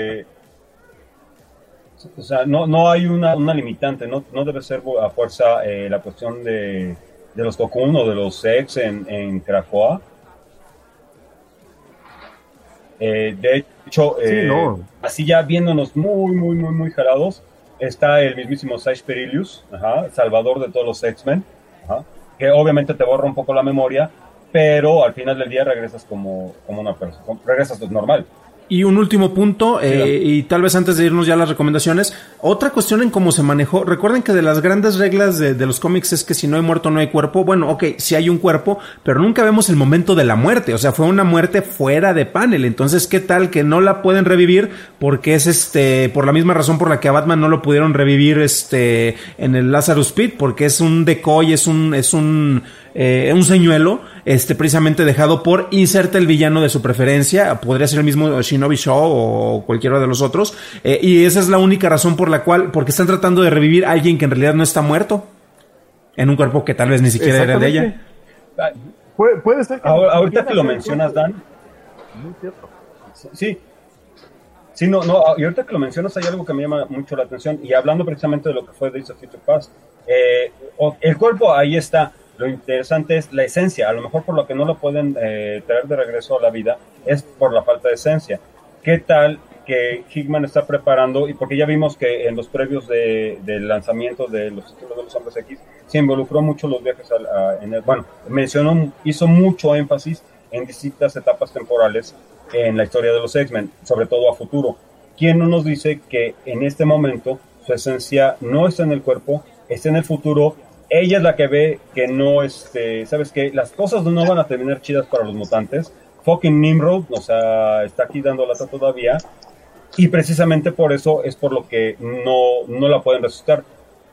o sea, no hay una limitante, no debe ser a fuerza la cuestión de los Cocoon o de los X en Krakoa. De hecho, así ya viéndonos muy jalados, está el mismísimo Sage Perillius, salvador de todos los X-Men, que obviamente te borra un poco la memoria, pero al final del día regresas como una persona, regresas normal. Y un último punto, y tal vez antes de irnos ya a las recomendaciones, otra cuestión en cómo se manejó. Recuerden que de las grandes reglas de los cómics es que si no hay muerto no hay cuerpo. Bueno, ok, sí hay un cuerpo, pero nunca vemos el momento de la muerte. O sea, fue una muerte fuera de panel. Entonces, ¿qué tal que no la pueden revivir? Porque es por la misma razón por la que a Batman no lo pudieron revivir en el Lazarus Pit, porque es un decoy, es un señuelo, precisamente dejado por inserta el villano de su preferencia. Podría ser el mismo Shinobi Shaw o cualquiera de los otros, y esa es la única razón por la cual, porque están tratando de revivir a alguien que en realidad no está muerto en un cuerpo que tal vez ni siquiera era de ella. Puede ser que ahorita que lo mencionas, Dan. Muy cierto. Sí, no, y ahorita que lo mencionas hay algo que me llama mucho la atención, y hablando precisamente de lo que fue Days of Future Past, el cuerpo ahí está. Lo interesante es la esencia. A lo mejor por lo que no lo pueden traer de regreso a la vida es por la falta de esencia. ¿Qué tal que Hickman está preparando? Y porque ya vimos que en los previos del lanzamiento de los títulos de los Hombres X se involucró mucho los viajes hizo mucho énfasis en distintas etapas temporales en la historia de los X-Men, sobre todo a futuro. ¿Quién no nos dice que en este momento su esencia no está en el cuerpo, está en el futuro? Ella es la que ve que no, ¿sabes qué? Las cosas no van a terminar chidas para los mutantes. Fucking Nimrod, o sea, está aquí dando lata todavía. y precisamente por eso es por lo que no la pueden resucitar.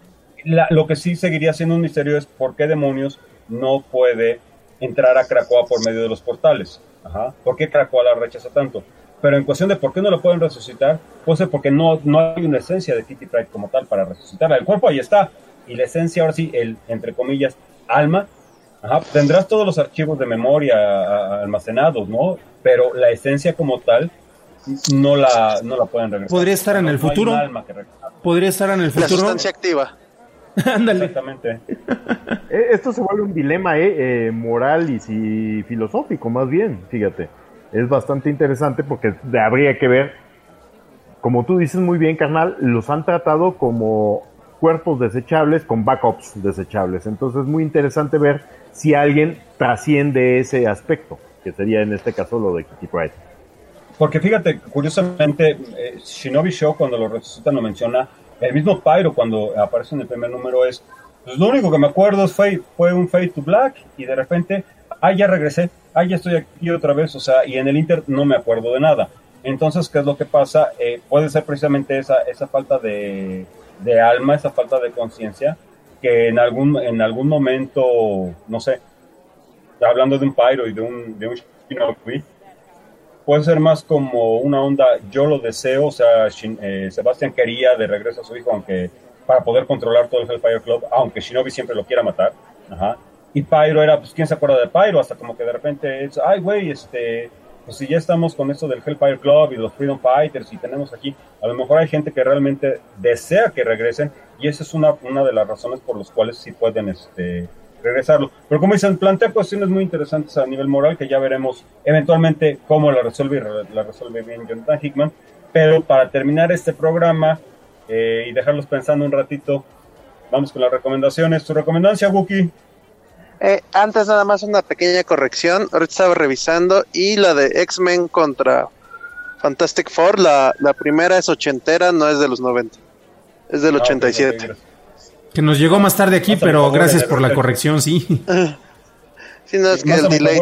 Lo que sí seguiría siendo un misterio es por qué demonios no puede entrar a Krakoa por medio de los portales. Ajá. ¿Por qué Krakoa la rechaza tanto? Pero en cuestión de por qué no la pueden resucitar, puede ser porque no hay una esencia de Kitty Pryde como tal para resucitarla. El cuerpo ahí está, y la esencia, ahora sí, el, entre comillas, alma, ajá, tendrás todos los archivos de memoria almacenados, ¿no? Pero la esencia como tal no la pueden regresar. Podría estar en el futuro. Podría estar en el futuro. La sustancia activa. Ándale. Exactamente. Esto se vuelve un dilema moral y filosófico, más bien, fíjate. Es bastante interesante porque habría que ver, como tú dices muy bien, carnal, los han tratado como cuerpos desechables con backups desechables. Entonces es muy interesante ver si alguien trasciende ese aspecto, que sería en este caso lo de Kitty Pryde. Porque fíjate, curiosamente, Shinobi Show cuando lo resucitan lo menciona, el mismo Pyro cuando aparece en el primer número es, pues lo único que me acuerdo fue un Fade to Black y de repente, ya regresé, ya estoy aquí otra vez, o sea, y en el Inter no me acuerdo de nada. Entonces, ¿qué es lo que pasa? Puede ser precisamente esa falta de alma, esa falta de conciencia, que en algún momento, no sé, hablando de un Pyro y de un Shinobi, puede ser más como una onda, yo lo deseo, o sea, Sebastian quería de regreso a su hijo, aunque para poder controlar todo el Hellfire Club, aunque Shinobi siempre lo quiera matar, ajá. Y Pyro era, pues, ¿quién se acuerda de Pyro? Hasta como que de repente, pues si ya estamos con esto del Hellfire Club y los Freedom Fighters y tenemos aquí, a lo mejor hay gente que realmente desea que regresen y esa es una de las razones por las cuales sí pueden regresarlo. Pero como dicen, plantea cuestiones muy interesantes a nivel moral que ya veremos eventualmente cómo la resuelve bien Jonathan Hickman. Pero para terminar este programa y dejarlos pensando un ratito, vamos con las recomendaciones. ¿Tu recomendancia, Wookie? Antes nada más una pequeña corrección. Ahorita estaba revisando y la de X-Men contra Fantastic Four, la primera es ochentera, no es de los 90. Es del 87. Okay. Que nos llegó más tarde aquí, pero gracias por la corrección, sí. Sí, no, es que el delay.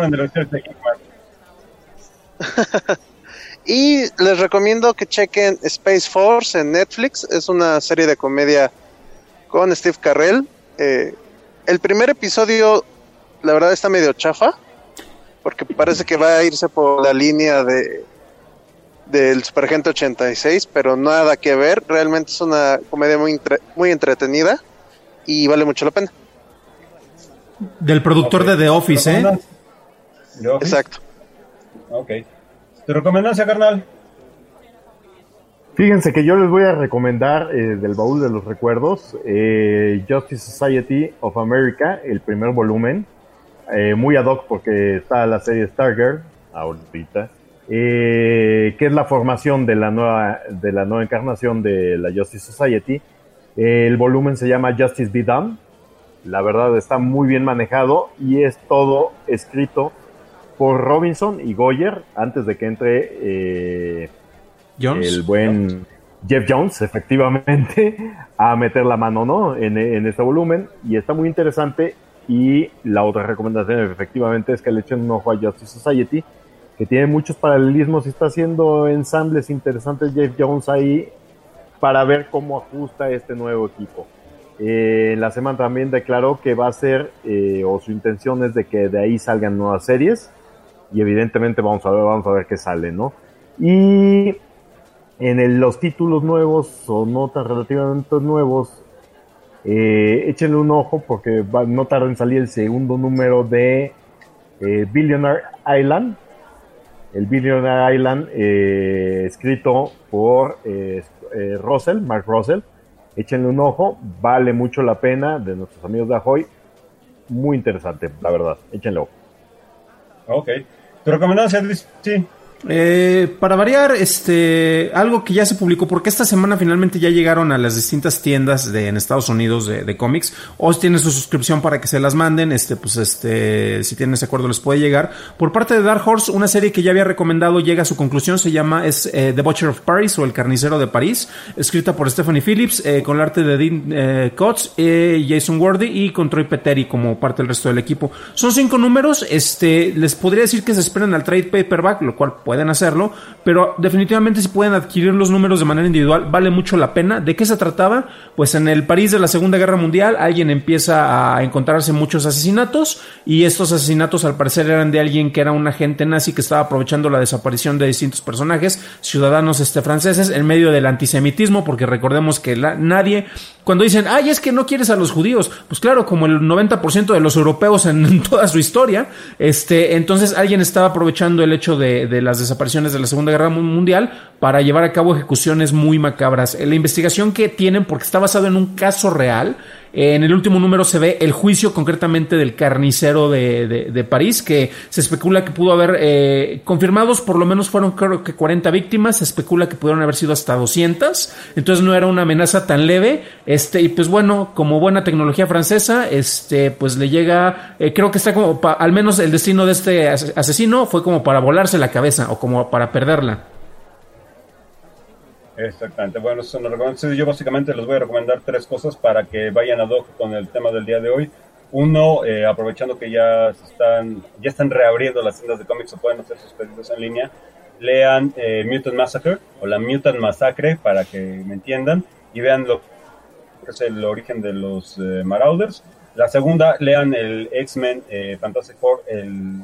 Y les recomiendo que chequen Space Force en Netflix. Es una serie de comedia con Steve Carell. El primer episodio, la verdad, está medio chafa, porque parece que va a irse por la línea del Superagente 86, pero nada que ver. Realmente es una comedia muy entretenida y vale mucho la pena. Del productor de The Office, ¿eh? ¿The Office? Exacto. Ok. ¿Tu recomendancia, carnal? Fíjense que yo les voy a recomendar del baúl de los recuerdos Justice Society of America, el primer volumen, muy ad hoc porque está la serie Stargirl ahorita, que es la formación de la nueva encarnación de la Justice Society. El volumen se llama Justice Be Done. La verdad está muy bien manejado y es todo escrito por Robinson y Goyer antes de que entre Jones. El buen Jeff Jones, efectivamente, a meter la mano, ¿no? En este volumen, y está muy interesante. Y la otra recomendación, efectivamente, es que le echen un ojo a Justice Society, que tiene muchos paralelismos y está haciendo ensambles interesantes Jeff Jones ahí para ver cómo ajusta este nuevo equipo. La semana también declaró que va a ser, o su intención es de que de ahí salgan nuevas series, y evidentemente vamos a ver qué sale, ¿no? Y en los títulos nuevos o no tan relativamente nuevos, échenle un ojo porque no tarda en salir el segundo número de Billionaire Island. El Billionaire Island, escrito por Mark Russell. Échenle un ojo, vale mucho la pena, de nuestros amigos de Ahoy. Muy interesante, la verdad. Échenle ojo. Ok. ¿Tu recomendación, sí? Para variar, algo que ya se publicó, porque esta semana finalmente ya llegaron a las distintas tiendas en Estados Unidos de cómics, o si tienen su suscripción para que se las manden, si tienen ese acuerdo les puede llegar. Por parte de Dark Horse, una serie que ya había recomendado llega a su conclusión, se llama The Butcher of Paris, o El Carnicero de París, escrita por Stephanie Phillips, con el arte de Dean Kotz, Jason Wardy y con Troy Peteri como parte del resto del equipo. Son 5 números, les podría decir que se esperan al trade paperback, lo cual pueden hacerlo, pero definitivamente si pueden adquirir los números de manera individual, vale mucho la pena. ¿De qué se trataba? Pues en el París de la Segunda Guerra Mundial alguien empieza a encontrarse muchos asesinatos, y estos asesinatos al parecer eran de alguien que era un agente nazi que estaba aprovechando la desaparición de distintos personajes, ciudadanos franceses, en medio del antisemitismo, porque recordemos que nadie, cuando dicen, ay, es que no quieres a los judíos, pues claro, como el 90% de los europeos en toda su historia, entonces alguien estaba aprovechando el hecho de las desapariciones de la Segunda Guerra Mundial para llevar a cabo ejecuciones muy macabras. La investigación que tienen, porque está basado en un caso real, en el último número se ve el juicio concretamente del carnicero de París, que se especula que pudo haber, confirmados por lo menos fueron creo que 40 víctimas, se especula que pudieron haber sido hasta 200, entonces no era una amenaza tan leve, y pues bueno, como buena tecnología francesa, pues le llega, creo que está como, al menos el destino de este asesino fue como para volarse la cabeza, o como para perderla. Exactamente, bueno, eso nos recomiendo. Yo básicamente les voy a recomendar 3 cosas para que vayan ad hoc con el tema del día de hoy. Uno, aprovechando que ya están reabriendo las tiendas de cómics o pueden hacer sus pedidos en línea, lean Mutant Massacre o la Mutant Massacre, para que me entiendan, y vean lo que es el origen de los Marauders. La segunda, lean el X-Men Fantastic Four, el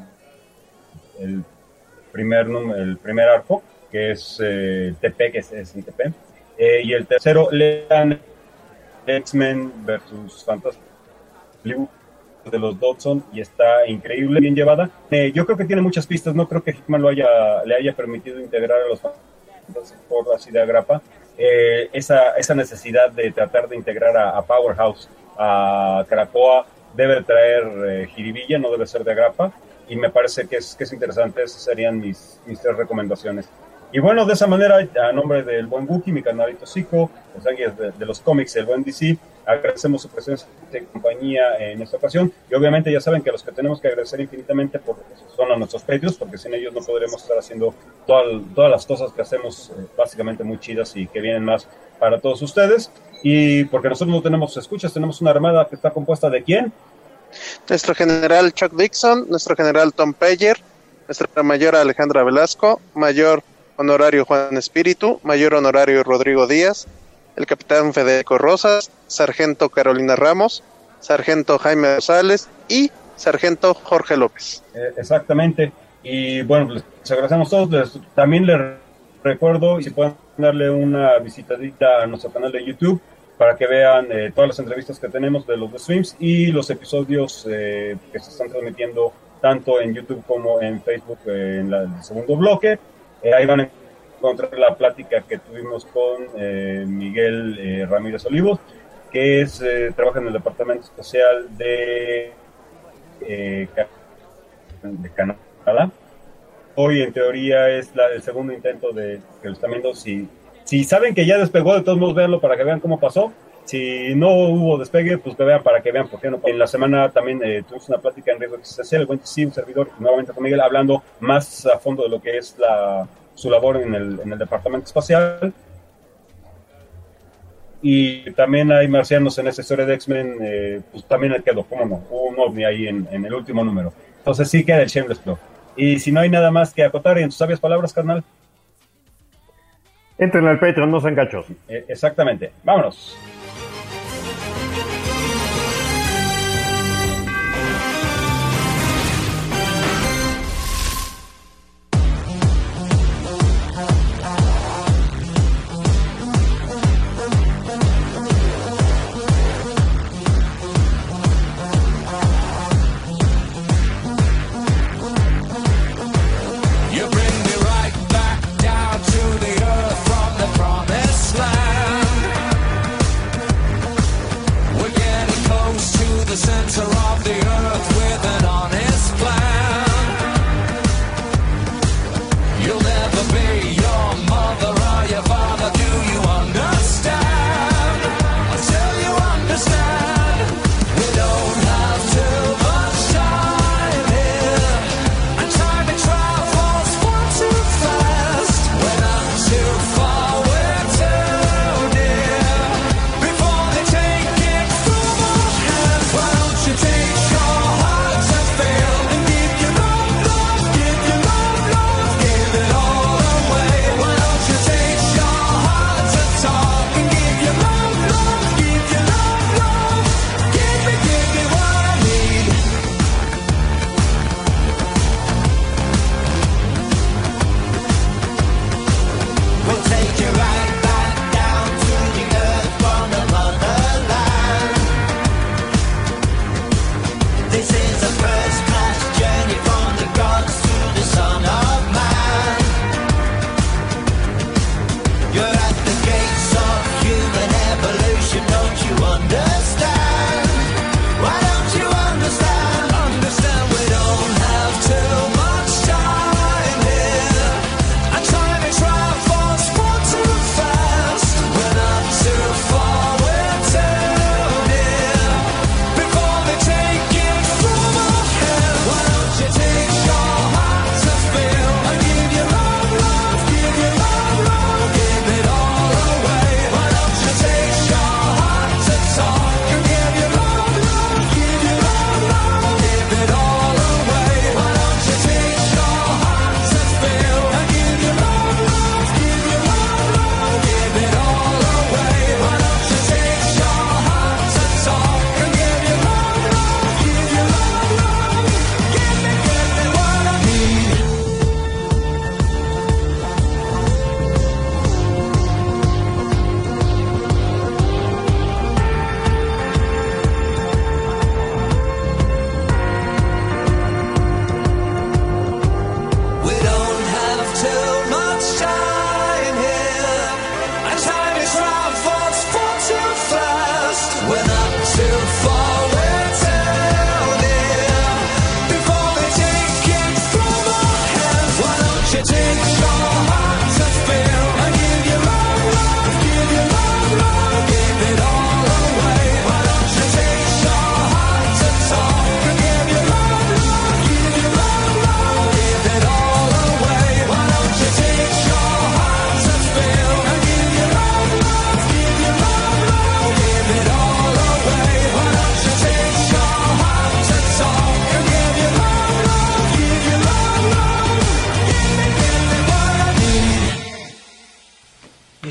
primer arco, que es TP, que es un TP. Y el tercero, lean X-Men versus Fantastic de los Dodson, y está increíble, bien llevada. Yo creo que tiene muchas pistas, no creo que Hickman le haya permitido integrar a los Fantastic Four así de agrapa. Esa necesidad de tratar de integrar a Powerhouse, a Krakoa, debe traer jiribilla, no debe ser de agrapa, y me parece que es interesante. Esas serían mis 3 recomendaciones. Y bueno, de esa manera, a nombre del buen Wookie, mi canalito Zico, los águilas de los cómics, el buen DC, agradecemos su presencia de compañía en esta ocasión. Y obviamente ya saben que los que tenemos que agradecer infinitamente son a nuestros Patreons, porque sin ellos no podremos estar haciendo todas las cosas que hacemos, básicamente muy chidas y que vienen más para todos ustedes. Y porque nosotros no tenemos escuchas, tenemos una armada que está compuesta de ¿quién? Nuestro general Chuck Dixon, nuestro general Tom Payer, nuestra mayor Alejandra Velasco, mayor honorario Juan Espíritu, mayor honorario Rodrigo Díaz, el capitán Federico Rosas, sargento Carolina Ramos, sargento Jaime Rosales y sargento Jorge López. Exactamente. Y bueno, les agradecemos a todos. También les recuerdo, y si pueden darle una visitadita a nuestro canal de YouTube para que vean todas las entrevistas que tenemos de los streams y los episodios que se están transmitiendo tanto en YouTube como en Facebook en el segundo bloque. Ahí van a encontrar la plática que tuvimos con Miguel Ramírez Olivos, que trabaja en el Departamento Especial de Canadá. Hoy, en teoría, es el segundo intento que lo están viendo. Si saben que ya despegó, de todos modos, véanlo para que vean cómo pasó. Si no hubo despegue, pues que vean para que vean por qué no. En la semana también tuvimos una plática en riesgo existencial, el buen sí, un servidor, nuevamente con Miguel, hablando más a fondo de lo que es su labor en el Departamento Espacial. Y también hay marcianos en esa historia de X-Men, pues también le quedó, cómo no, hubo un ovni ahí en el último número. Entonces sí queda el Shameless Plug. Y si no hay nada más que acotar, y en tus sabias palabras, carnal, entren al Patreon, no sean gachos. Exactamente, vámonos.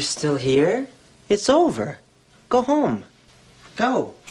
still here? It's over. Go home. Go.